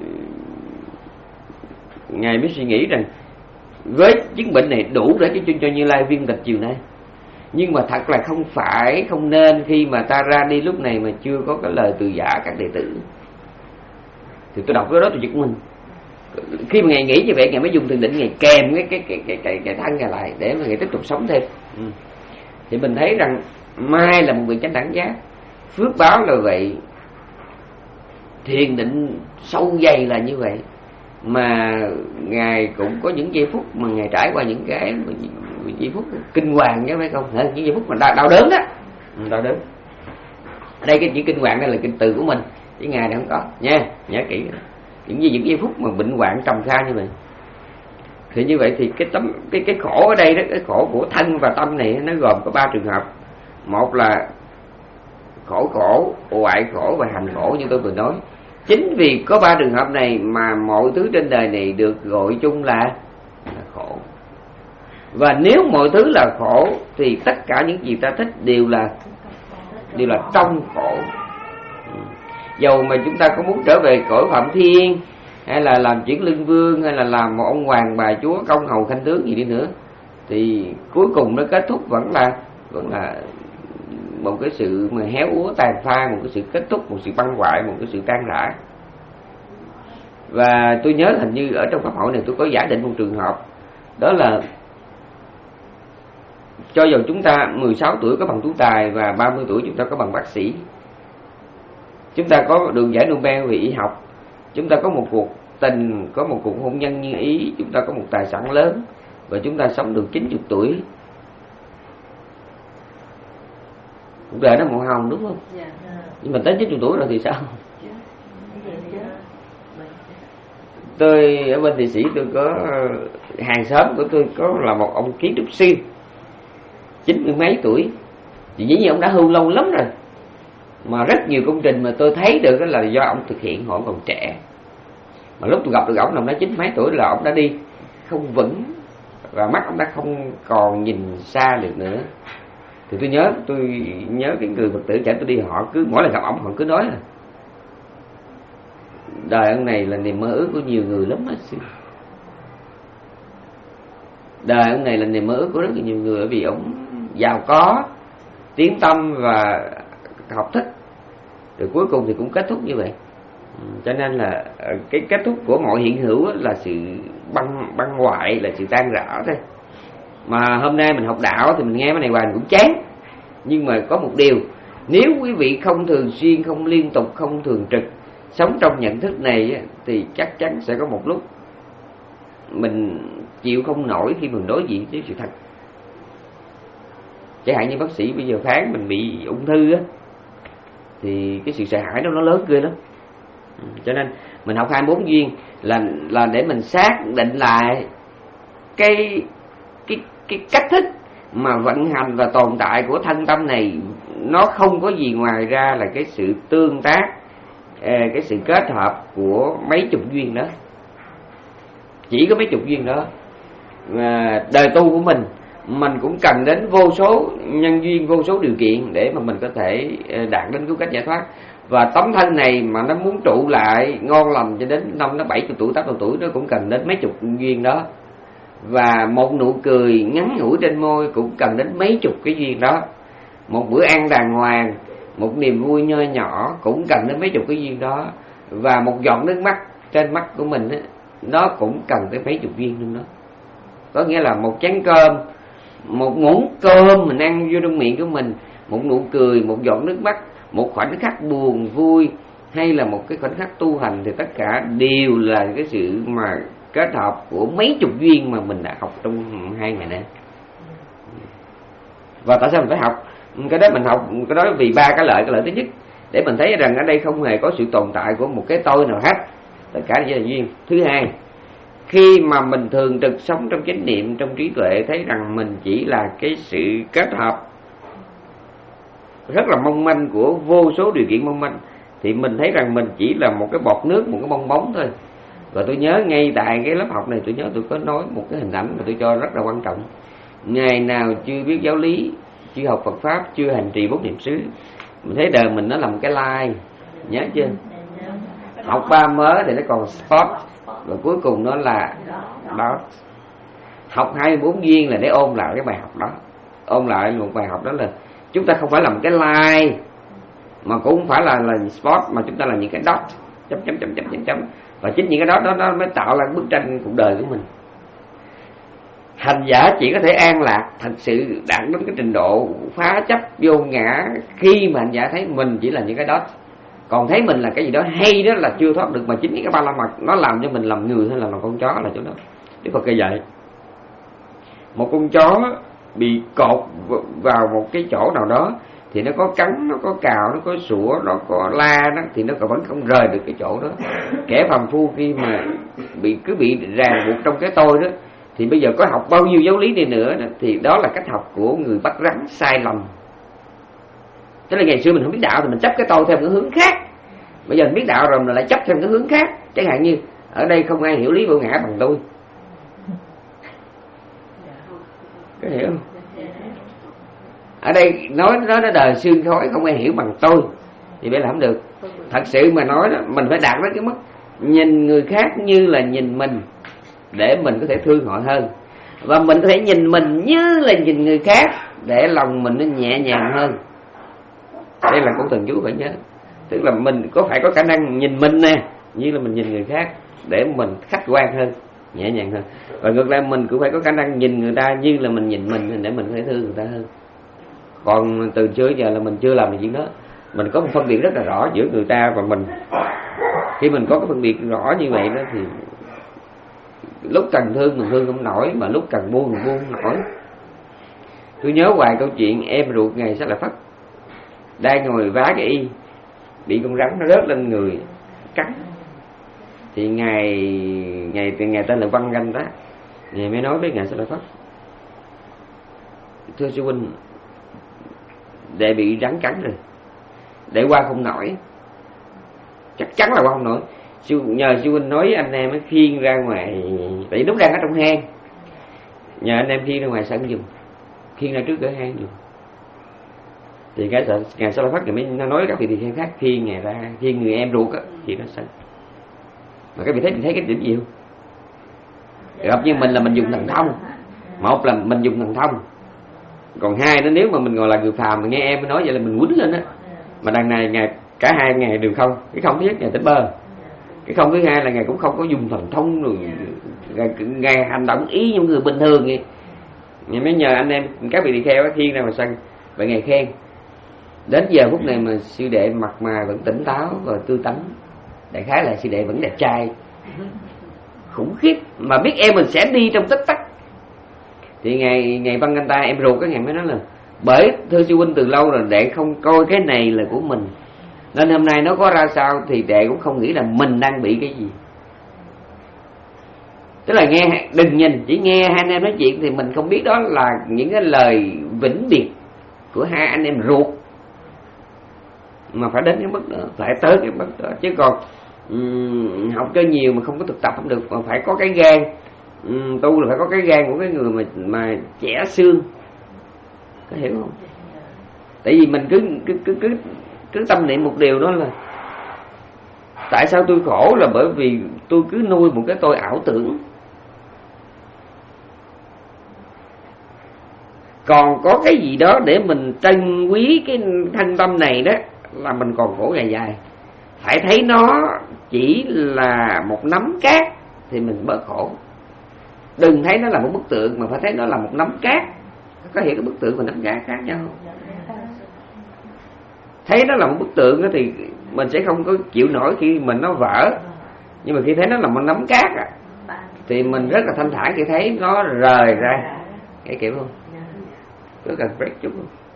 Ngài mới suy nghĩ rằng với chứng bệnh này đủ để cho, cho Như Lai viên tịch chiều nay. Nhưng mà thật là không phải, không nên khi mà ta ra đi lúc này mà chưa có cái lời từ giả các đệ tử. Thì tôi đọc cái đó tôi giật mình. Khi mà Ngài nghĩ như vậy, Ngài mới dùng thiền định, Ngài kèm cái cái cái cái cái, cái thân Ngài lại để mà Ngài tiếp tục sống thêm. Ừ. Thì mình thấy rằng mai là một vị chánh đẳng giác, phước báo là vậy, thiền định sâu dày là như vậy, mà Ngài cũng có những giây phút mà Ngài trải qua những cái những giây phút kinh hoàng chứ phải không? Những giây phút mà đau, đau đớn đó, đau đớn. Ở đây cái chữ kinh hoàng đây là kinh từ của mình, chứ Ngài này không có nha, nhớ kỹ. Những gì những giây phút mà bệnh hoạn trầm kha như vậy. Thì như vậy thì cái tấm cái cái khổ ở đây đó, cái khổ của thân và tâm này nó gồm có ba trường hợp. Một là khổ khổ, hoại khổ và hành khổ như tôi vừa nói. Chính vì có ba trường hợp này mà mọi thứ trên đời này được gọi chung là, là khổ. Và nếu mọi thứ là khổ thì tất cả những gì ta thích đều là đều là trong khổ. Dầu mà chúng ta có muốn trở về cõi Phạm Thiên, hay là làm chuyển lưng vương, hay là làm một ông hoàng bà chúa công hầu khanh tướng gì đi nữa, thì cuối cùng nó kết thúc vẫn là vẫn là một cái sự mà héo úa tàn phai, một cái sự kết thúc, một sự băng hoại, một cái sự tan rã. Và tôi nhớ hình như ở trong pháp hội này tôi có giả định một trường hợp, đó là cho dù chúng ta mười sáu tuổi có bằng tú tài và ba mươi tuổi chúng ta có bằng bác sĩ, Chúng ta có đường giải Nobel về y học, chúng ta có một cuộc tình, có một cuộc hôn nhân như ý, chúng ta có một tài sản lớn và chúng ta sống được chín mươi tuổi. Cuộc đời nó màu hồng đúng không? Yeah. Nhưng mà tới chín mươi tuổi rồi thì sao? Tôi ở bên Thụy Sĩ, tôi có hàng xóm của tôi có là một ông kiến trúc sư chín mươi mấy tuổi, thì dĩ nhiên ông đã hưu lâu lắm rồi, mà rất nhiều công trình mà tôi thấy được là do ông thực hiện hồi còn trẻ. Mà lúc tôi gặp được ông, ông đã chín mấy tuổi là ông đã đi không vững và mắt ông đã không còn nhìn xa được nữa. Thì tôi nhớ tôi nhớ cái người Phật tử trẻ tôi đi, họ cứ mỗi lần gặp ông họ cứ nói là đời ông này là niềm mơ ước của nhiều người lắm á. Đời ông này là niềm mơ ước của rất là nhiều người, bởi vì ông giàu có, tiếng tâm và học thức, rồi cuối cùng thì cũng kết thúc như vậy. Cho nên là cái kết thúc của mọi hiện hữu là sự băng băng hoại, là sự tan rã thôi. Mà hôm nay mình học đạo thì mình nghe cái này hoài cũng chán. Nhưng mà có một điều, nếu quý vị không thường xuyên, không liên tục, không thường trực sống trong nhận thức này thì chắc chắn sẽ có một lúc mình chịu không nổi khi mình đối diện với sự thật. Chẳng hạn như bác sĩ bây giờ phán mình bị ung thư á, thì cái sự sợ hãi đó nó lớn ghê lắm. Cho nên mình học hai mươi bốn duyên là là để mình xác định lại cái cái cái cách thức mà vận hành và tồn tại của thân tâm này, nó không có gì ngoài ra là cái sự tương tác, cái sự kết hợp của mấy chục duyên đó. Chỉ có mấy chục duyên đó. Và đời tu của mình, mình cũng cần đến vô số nhân duyên, vô số điều kiện để mà mình có thể đạt đến cứu cách giải thoát. Và tấm thân này mà nó muốn trụ lại ngon lành cho đến năm nó bảy mươi tuổi, tám mươi tuổi, nó cũng cần đến mấy chục duyên đó. Và một nụ cười ngắn ngủi trên môi cũng cần đến mấy chục cái duyên đó. Một bữa ăn đàng hoàng, một niềm vui nho nhỏ cũng cần đến mấy chục cái duyên đó. Và một giọt nước mắt trên mắt của mình ấy, nó cũng cần tới mấy chục duyên luôn đó. Có nghĩa là một chén cơm, một muỗng cơm mình ăn vô trong miệng của mình, một nụ cười, một giọt nước mắt, một khoảnh khắc buồn vui, hay là một cái khoảnh khắc tu hành, thì tất cả đều là cái sự mà kết hợp của mấy chục duyên mà mình đã học trong hai ngày nay. Và tại sao mình phải học cái đó? Mình học cái đó vì ba cái lợi. Cái lợi thứ nhất, để mình thấy rằng ở đây không hề có sự tồn tại của một cái tôi nào hết, tất cả chỉ là duyên. Thứ hai, khi mà mình thường trực sống trong chánh niệm, trong trí tuệ, thấy rằng mình chỉ là cái sự kết hợp rất là mong manh của vô số điều kiện mong manh, thì mình thấy rằng mình chỉ là một cái bọt nước, một cái bong bóng thôi. Và tôi nhớ ngay tại cái lớp học này, tôi nhớ tôi có nói một cái hình ảnh mà tôi cho rất là quan trọng. Ngày nào chưa biết giáo lý, chưa học Phật Pháp, chưa hành trì bốn niệm xứ, mình thấy đời mình nó là một cái lai, nhớ chưa? Học ba mớ thì nó còn spot, và cuối cùng nó là đó. Học hai mươi bốn duyên là để ôn lại cái bài học đó. Ôn lại một bài học đó là chúng ta không phải là một cái line, mà cũng không phải là là spot, mà chúng ta là những cái dot, chấm chấm chấm chấm chấm chấm. Và chính những cái đó đó nó mới tạo ra bức tranh cuộc đời của mình. Hành giả chỉ có thể an lạc, thật sự đạt đến cái trình độ phá chấp vô ngã khi mà hành giả thấy mình chỉ là những cái đó. Còn thấy mình là cái gì đó hay đó là chưa thoát được, mà chính những cái ba la mật nó làm cho mình làm người hay là làm con chó là chỗ đó. Đức Phật kể vậy. Một con chó bị cột vào một cái chỗ nào đó thì nó có cắn, nó có cào, nó có sủa, nó có la đó, thì nó vẫn không rời được cái chỗ đó. Kẻ phàm phu khi mà bị cứ bị ràng buộc trong cái tôi đó, thì bây giờ có học bao nhiêu giáo lý đi nữa đó, thì đó là cách học của người bắt rắn sai lầm. Tức là ngày xưa mình không biết đạo thì mình chấp cái tôi theo một cái hướng khác, bây giờ mình biết đạo rồi mình lại chấp theo một cái hướng khác. Chẳng hạn như ở đây không ai hiểu lý vô ngã bằng tôi, có hiểu không? Ở đây nói nói nó đời xương khói không ai hiểu bằng tôi thì phải làm được. Thật sự mà nói đó, mình phải đạt đến cái mức nhìn người khác như là nhìn mình, để mình có thể thương họ hơn. Và mình có thể nhìn mình như là nhìn người khác, để lòng mình nó nhẹ nhàng hơn. Đây là câu thần chú phải nhớ. Tức là mình có phải có khả năng nhìn mình nè như là mình nhìn người khác, để mình khách quan hơn, nhẹ nhàng hơn. Và ngược lại mình cũng phải có khả năng nhìn người ta như là mình nhìn mình, để mình có thể thương người ta hơn. Còn từ trước giờ là mình chưa làm được chuyện đó. mình có một phân biệt rất là rõ giữa người ta và mình. Khi mình có cái phân biệt rõ như vậy đó thì lúc cần thương mình thương không nổi, mà lúc cần buông mình buông không nổi. Tôi nhớ hoài câu chuyện em ruột Ngài Xá Lợi Phất đang ngồi vá cái y, bị con rắn nó rớt lên người cắn. Thì ngài ngài ngài tên là Văn Ganh đó, ngài mới nói với Ngài Xá Lợi Phất: thưa sư huynh, đệ bị rắn cắn rồi, đệ qua không nổi, chắc chắn là qua không nổi. Sư, nhờ sư huynh nói anh em mới khiêng ra ngoài, tại vì lúc đang ở trong hang, nhờ anh em khiêng ra ngoài sân giùm, khiêng ra trước cửa hang giùm. Thì cái Ngài Xá Lợi Phất mới nói các vị tỳ kheo khác khiêng ngài ra, khiêng người em ruột á thì nó sân. Mà các vị thấy, thấy cái điểm gì không? Gặp như mình là mình dùng thần thông. Một là mình dùng thần thông, còn hai nữa nếu mà mình ngồi là người phàm, mình nghe em nói vậy là mình quýnh lên á. Mà đằng này ngài cả hai ngài đều không. Cái không thứ nhất ngài tỉnh bơ, cái không thứ hai là ngài cũng không có dùng thần thông rồi, ngài, ngài hành động ý như người bình thường vậy. Ngài mới nhờ anh em các vị tỳ kheo khiêng ra ngoài sân. Vậy ngài khen: đến giờ phút này mà sư đệ mặt mà vẫn tỉnh táo và tươi tắn, đại khái là sư đệ vẫn đẹp trai khủng khiếp, mà biết em mình sẽ đi trong tích tắc. Thì ngày ngày Văn Ganh ta em ruột cái ngày mới nói là: bởi thưa sư huynh từ lâu rồi đệ không coi cái này là của mình, nên hôm nay nó có ra sao thì đệ cũng không nghĩ là mình đang bị cái gì. Tức là nghe, đừng nhìn, chỉ nghe hai anh em nói chuyện thì mình không biết đó là những cái lời vĩnh biệt của hai anh em ruột, mà phải đến cái mức đó, phải tới cái mức đó. Chứ còn um, học cho nhiều mà không có thực tập không được, mà phải có cái gan. um, tu là phải có cái gan của cái người mà mà trẻ xương, có hiểu không? Tại vì mình cứ cứ cứ cứ, cứ tâm niệm một điều đó là tại sao tôi khổ, là bởi vì tôi cứ nuôi một cái tôi ảo tưởng. Còn có cái gì đó để mình trân quý cái thân tâm này đó là mình còn khổ dài dài. Phải thấy nó chỉ là một nắm cát thì mình bớt khổ. Đừng thấy nó là một bức tượng, mà phải thấy nó là một nắm cát. Có hiểu cái bức tượng và nắm cát khác nhau không? Thấy nó là một bức tượng thì mình sẽ không có chịu nổi khi mình nó vỡ. Nhưng mà khi thấy nó là một nắm cát thì mình rất là thanh thản khi thấy nó rời ra. Cái kiểu không? Có cần break chút không?